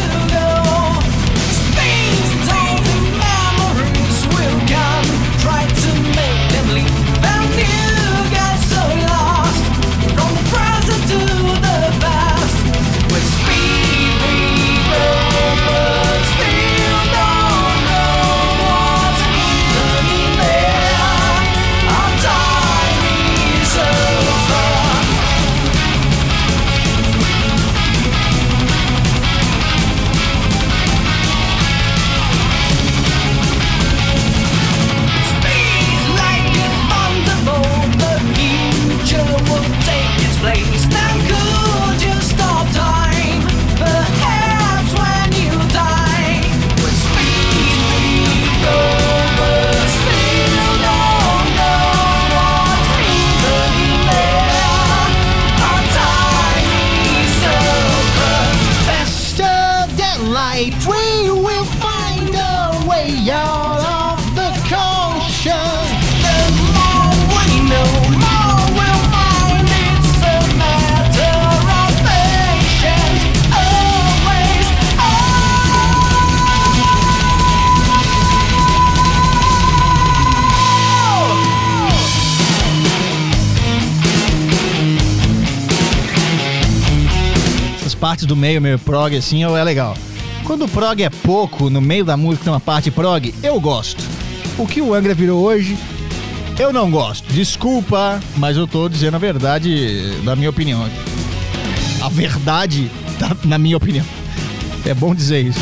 Partes do meio, meio prog assim, é legal. Quando o prog é pouco, no meio da música tem uma parte prog, eu gosto. O que o Angra virou hoje, eu não gosto. Desculpa, mas eu tô dizendo a verdade da minha opinião. A verdade da, na minha opinião. É bom dizer isso.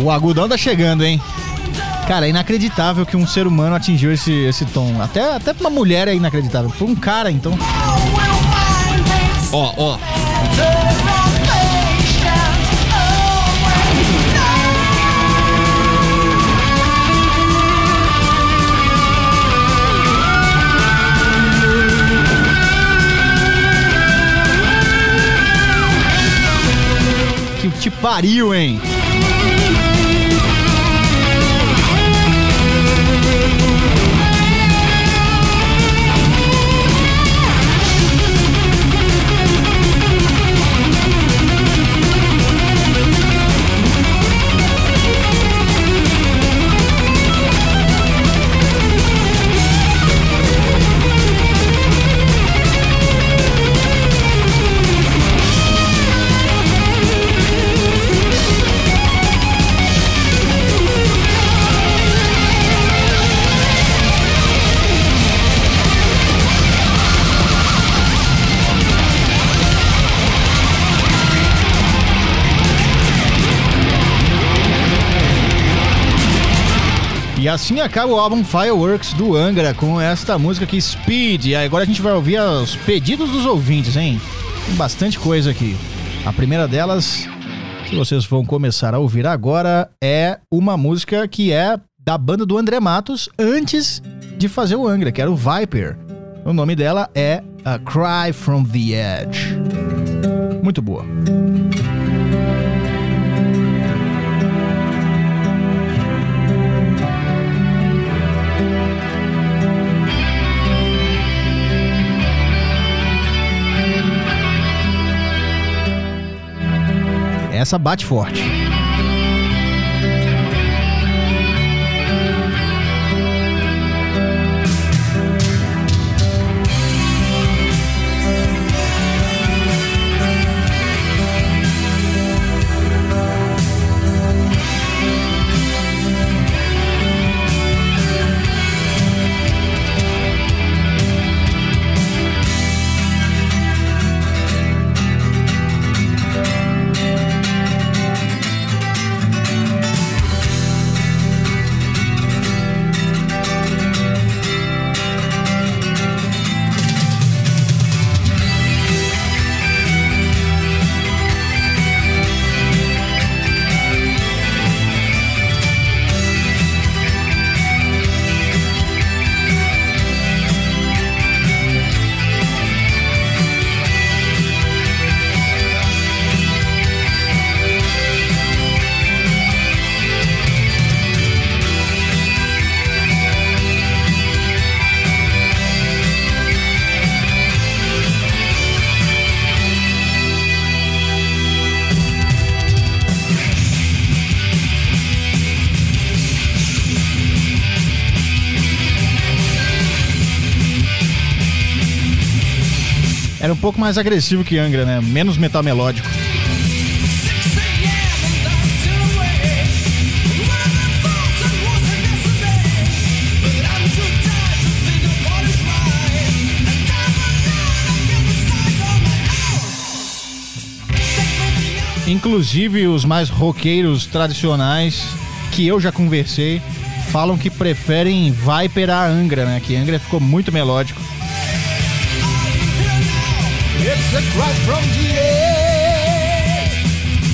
O agudão tá chegando, hein? Cara, é inacreditável que um ser humano atingiu esse, esse tom. Até, até pra uma mulher é inacreditável. Pra um cara, então... Ó, ó. Que te pariu, hein? E assim acaba o álbum Fireworks do Angra com esta música aqui, Speed. E agora a gente vai ouvir os pedidos dos ouvintes, hein? Tem bastante coisa aqui. A primeira delas, que vocês vão começar a ouvir agora, é uma música que é da banda do André Matos antes de fazer o Angra, que era o Viper. O nome dela é A Cry From The Edge. Muito boa. Essa bate forte. Era um pouco mais agressivo que Angra, né? Menos metal melódico. Inclusive os mais roqueiros tradicionais que eu já conversei falam que preferem Viper a Angra, né? Que Angra ficou muito melódico. It's a cry from the edge.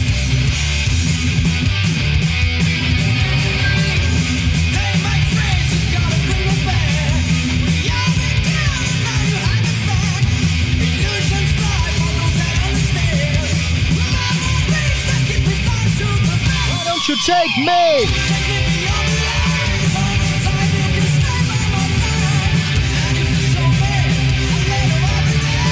They make friends, you gotta bring them back. We all been down, now you hide the fact. Illusions fly for those that understand. Memories that keep me tied to the past. Why don't you take me? Take me beyond the lines. All the time you can stay by my side. And if you show me, I'll let them every day.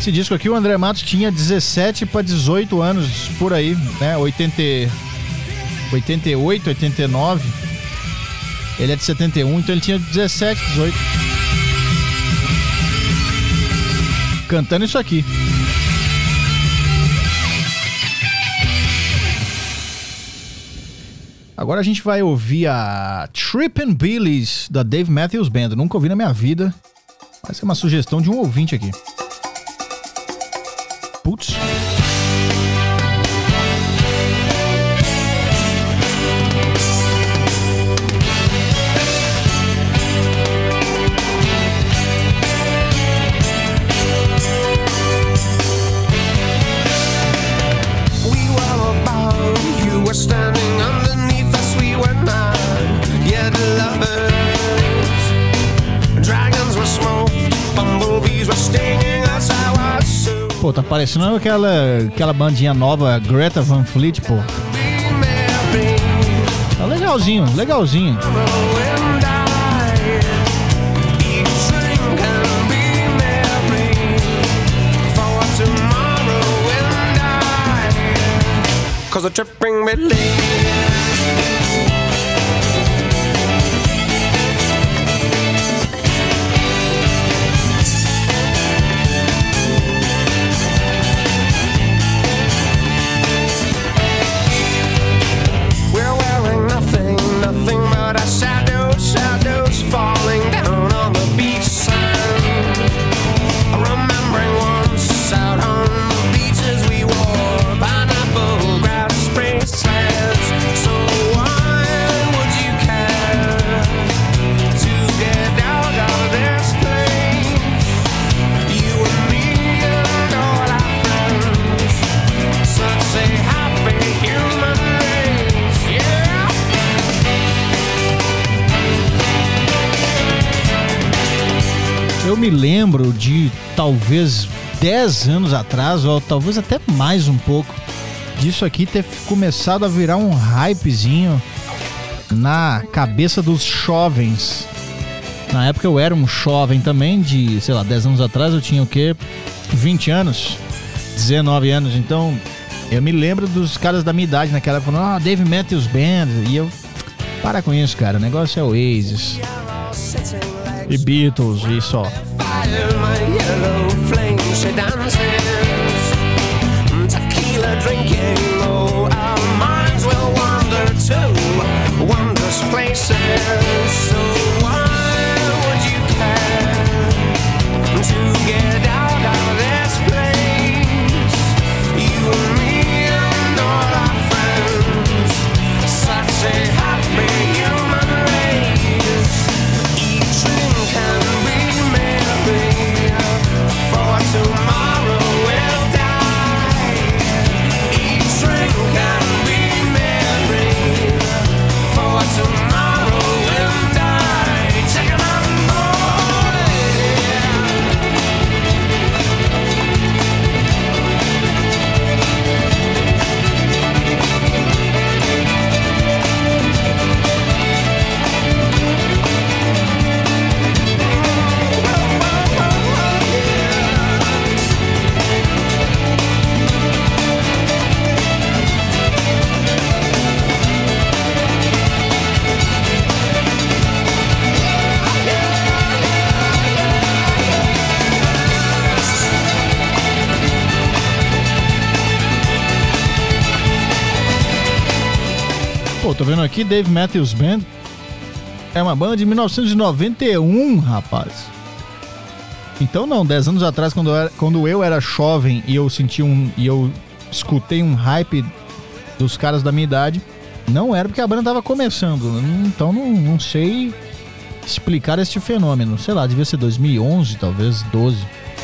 Esse disco aqui, o André Matos tinha dezessete para dezoito anos, por aí, né? oitenta, oitenta e oito, oitenta e nove. Ele é de setenta e um, então ele tinha dezessete, dezoito. Cantando isso aqui. Agora a gente vai ouvir a Trippin' Billies da Dave Matthews Band. Nunca ouvi na minha vida. Vai ser uma sugestão de um ouvinte aqui. Putz. Pô, tá parecendo aquela, aquela bandinha nova, Greta Van Fleet, pô. Tá legalzinho, legalzinho. Eu me lembro de talvez dez anos atrás, ou talvez até mais um pouco, disso aqui ter começado a virar um hypezinho na cabeça dos jovens. Na época eu era um jovem também, de, sei lá, dez anos atrás eu tinha o quê? vinte anos, dezenove anos, então eu me lembro dos caras da minha idade naquela época falando, ah, Dave Matthews Band, e eu, para com isso, cara, o negócio é Oasis e Beatles e só. Pô, tô vendo aqui, Dave Matthews Band é uma banda de mil novecentos e noventa e um, rapaz. Então não, dez anos atrás, quando eu era, quando eu era jovem e eu senti um, e eu escutei um hype dos caras da minha idade, não era porque a banda tava começando. Então não, não sei explicar este fenômeno. Sei lá, devia ser dois mil e onze, talvez doze.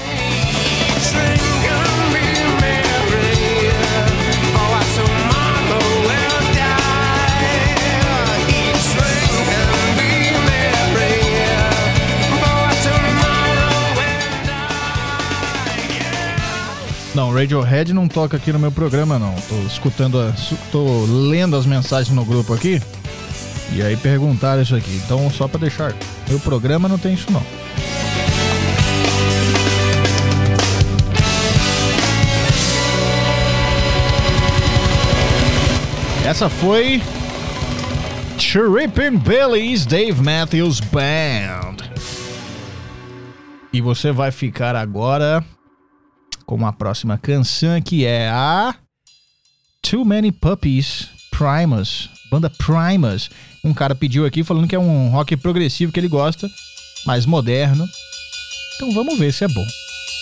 Não, Radiohead não toca aqui no meu programa, não. Tô escutando, a, tô lendo as mensagens no grupo aqui. E aí perguntaram isso aqui. Então, só pra deixar, meu programa não tem isso, não. Essa foi Chirpin' Billy's Dave Matthews Band. E você vai ficar agora com a próxima canção, que é a Too Many Puppies, Primus, banda Primus. Um cara pediu aqui falando que é um rock progressivo que ele gosta, mais moderno. Então vamos ver se é bom.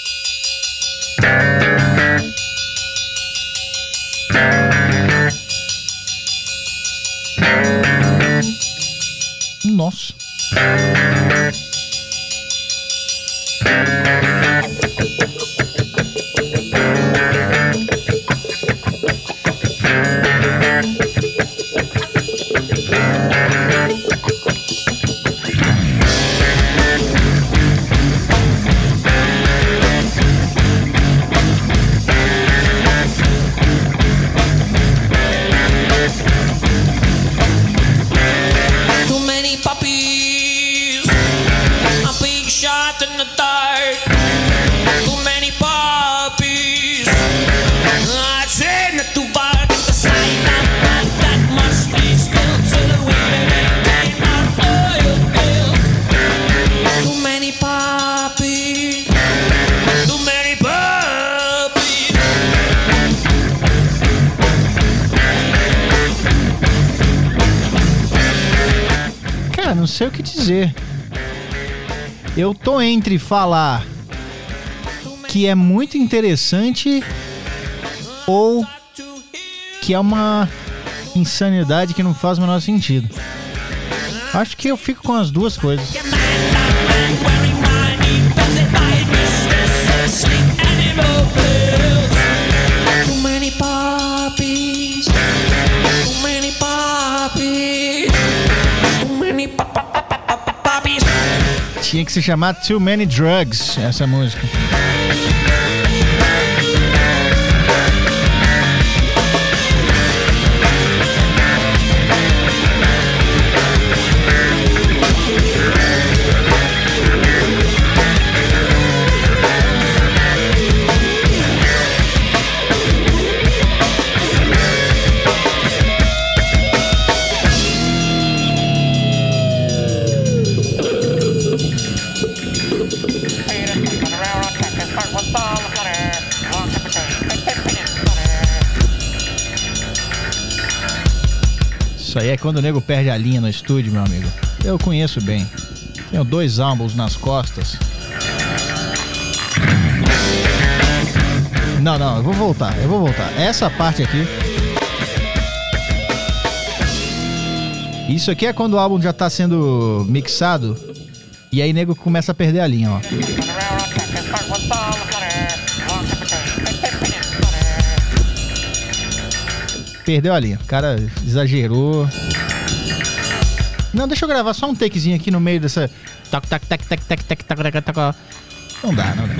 Nossa. Não sei o que dizer. Eu tô entre falar que é muito interessante ou que é uma insanidade que não faz o menor sentido. Acho que eu fico com as duas coisas. Tinha que se chamar Too Many Drugs, essa música. Isso aí é quando o nego perde a linha no estúdio, meu amigo. Eu conheço bem. Tenho dois álbuns nas costas. Não, não, eu vou voltar, eu vou voltar. Essa parte aqui. Isso aqui é quando o álbum já tá sendo mixado. E aí nego começa a perder a linha, ó. Perdeu a linha, o cara exagerou. Não, deixa eu gravar só um takezinho aqui no meio dessa. Tac, tac, tac, tac, tac, tac, tac, tac, tac. Não dá, não dá.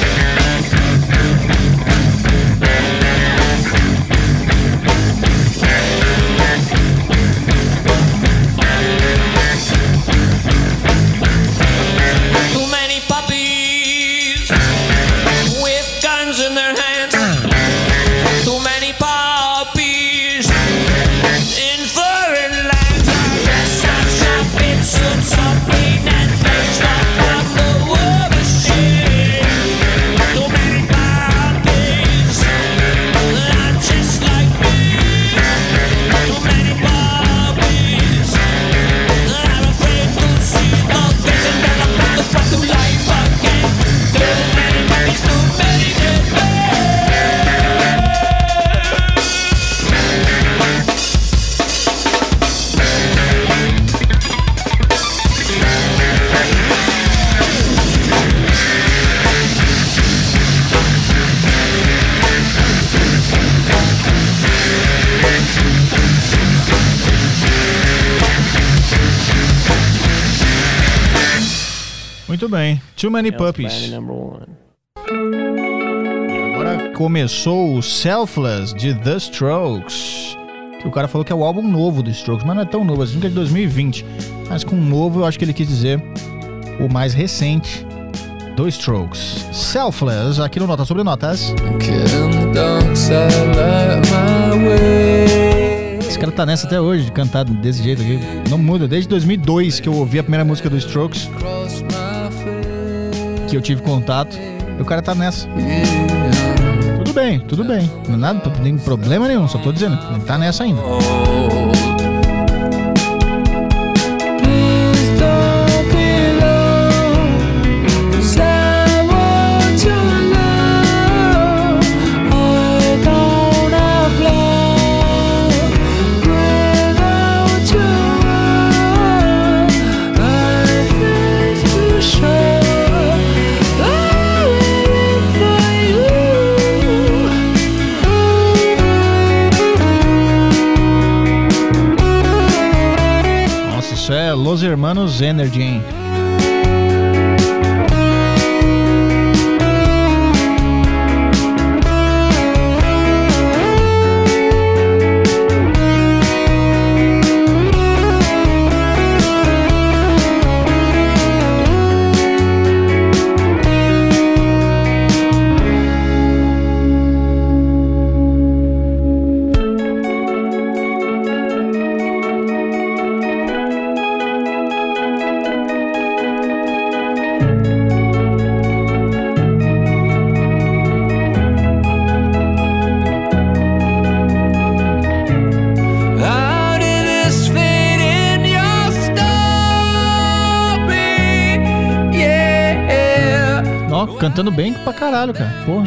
Too many puppies with guns in their hands. Too many puppies in foreign lands. Dressed up, shop in suits of green and faced up on the war machine. Too many puppies, not just like me. Too many puppies, I'm afraid to see the vision that I'm about to brought to life again. Too many puppies, too many dead men. Muito bem. Too Many Puppies. Agora começou o Selfless de The Strokes. Que o cara falou que é o álbum novo do Strokes, mas não é tão novo assim, que é de dois mil e vinte. Mas com novo eu acho que ele quis dizer o mais recente do Strokes. Selfless, aqui no Notas Sobre Notas. tá nessa até hoje, de cantar desse jeito aqui. Não muda. Desde dois mil e dois que eu ouvi a primeira música do Strokes, que eu tive contato, e o cara tá nessa. Tudo bem, tudo bem. Não é nada, não tem problema nenhum, só tô dizendo, não tá nessa ainda. Los Hermanos Energy, hein? Cantando bem pra caralho, cara. Porra.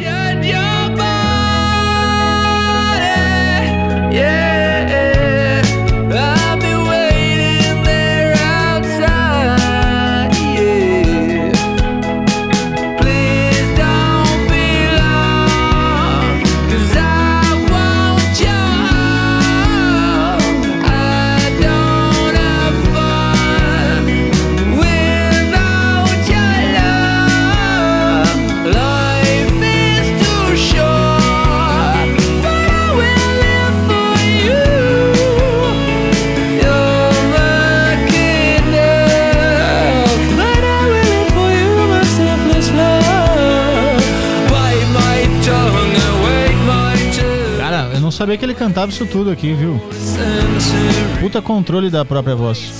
Sabia que ele cantava isso tudo aqui, viu? Puta controle da própria voz.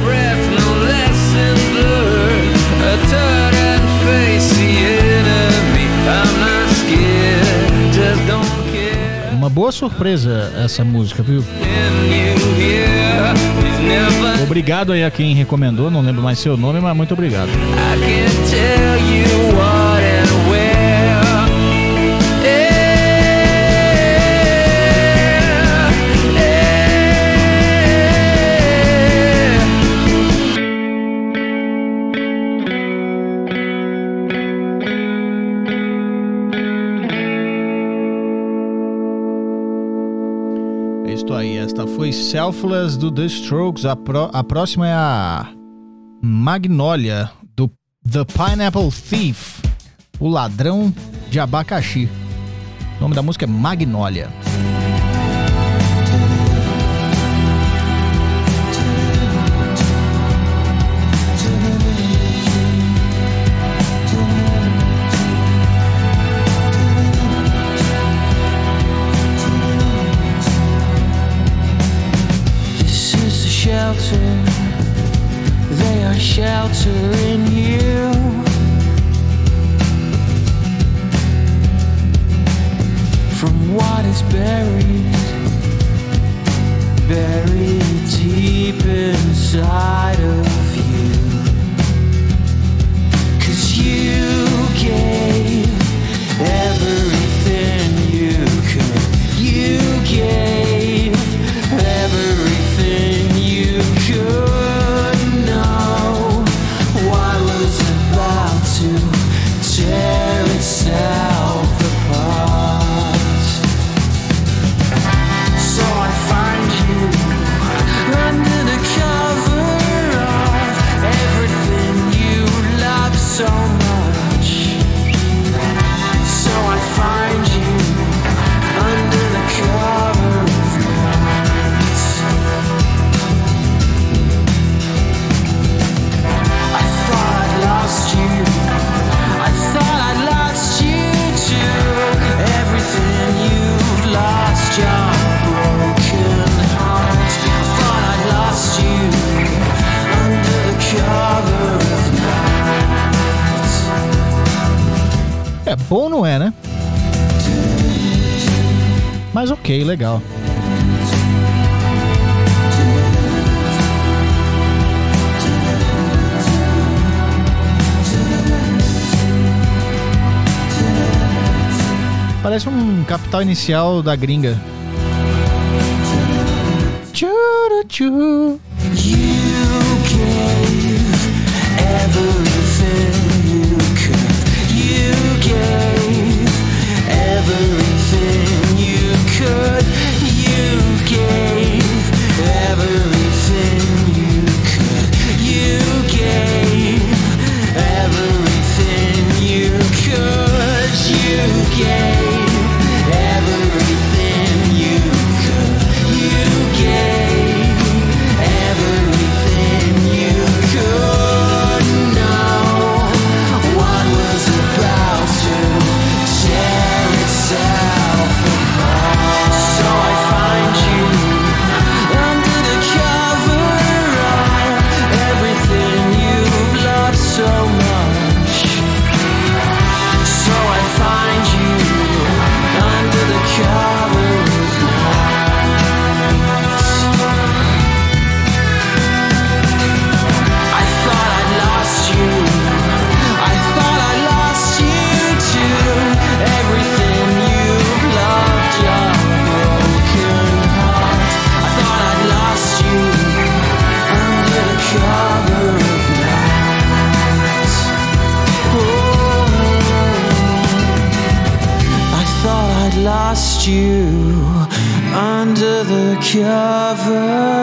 Uma boa surpresa essa música, viu? Obrigado aí a quem recomendou, não lembro mais seu nome, mas muito obrigado. Foi Selfless do The Strokes. A, pro, a próxima é a Magnolia do The Pineapple Thief, o ladrão de abacaxi. O nome da música é Magnolia. They are sheltering you from what is buried, buried deep inside of you. 'Cause you gave everything you could. You gave everything you could. Know what was about to tear itself apart. So I find you under the cover of everything you love so much. So I find you under the cover of night. I thought I'd lost you. I thought I'd lost you too. Everything you've lost, your broken heart. É bom, não é, né? Mas ok, legal. Parece um Capital Inicial da gringa. Tchuru, tchuru. Lost you under the cover.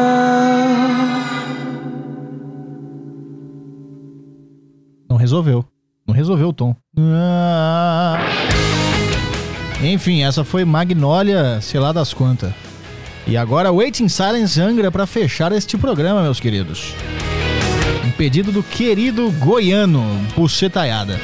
Não resolveu. Não resolveu o tom. Ah. Enfim, essa foi Magnólia, sei lá das quantas. E agora Waiting Silence Angra pra fechar este programa, meus queridos. Um pedido do querido goiano, Bucetaiada.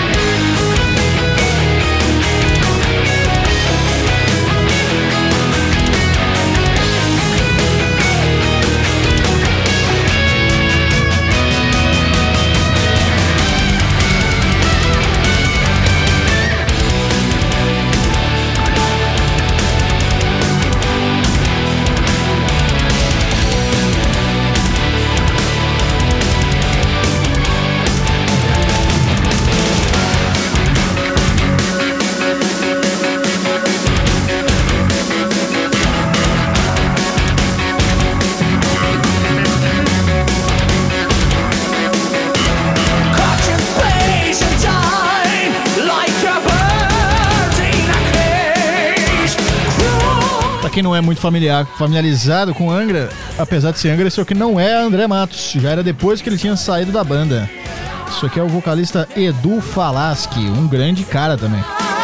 Quem não é muito familiar, familiarizado com Angra, apesar de ser Angra, isso aqui não é André Matos, já era depois que ele tinha saído da banda. Isso aqui é o vocalista Edu Falaschi, um grande cara também.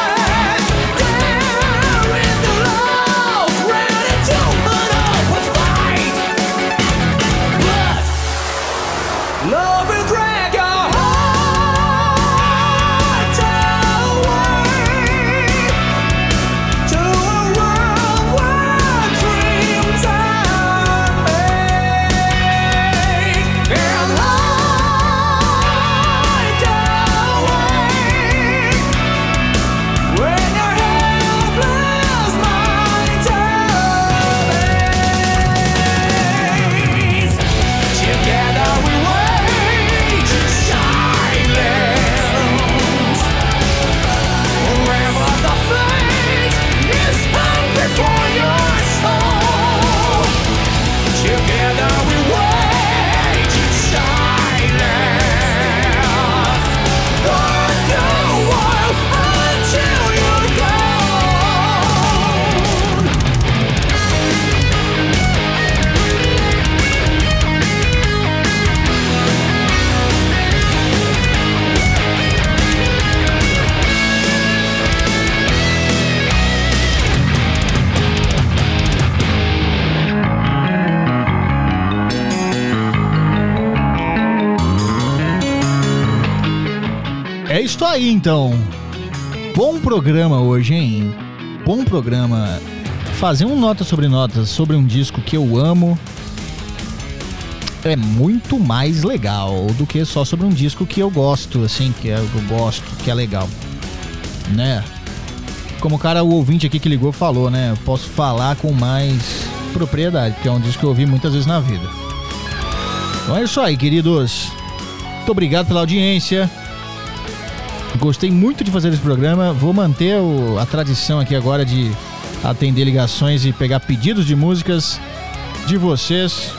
É isso aí, então. Bom programa hoje, hein? Bom programa. Fazer um nota sobre notas sobre um disco que eu amo é muito mais legal do que só sobre um disco que eu gosto, assim, que eu gosto, que é legal. né? Como o cara, o ouvinte aqui que ligou falou, né? Eu posso falar com mais propriedade, porque é um disco que eu ouvi muitas vezes na vida. Então é isso aí, queridos. Muito obrigado pela audiência. Gostei muito de fazer esse programa. Vou manter o, a tradição aqui agora de atender ligações e pegar pedidos de músicas de vocês.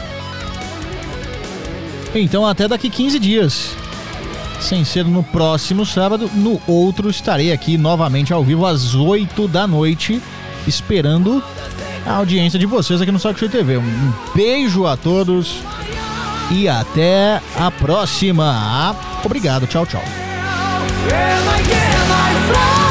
Então até daqui quinze dias. Sem ser no próximo sábado, no outro estarei aqui novamente ao vivo às oito da noite, esperando a audiência de vocês aqui no Saco Cheio T V. Um beijo a todos e até a próxima. Obrigado, tchau, tchau. Yeah, my, yeah, my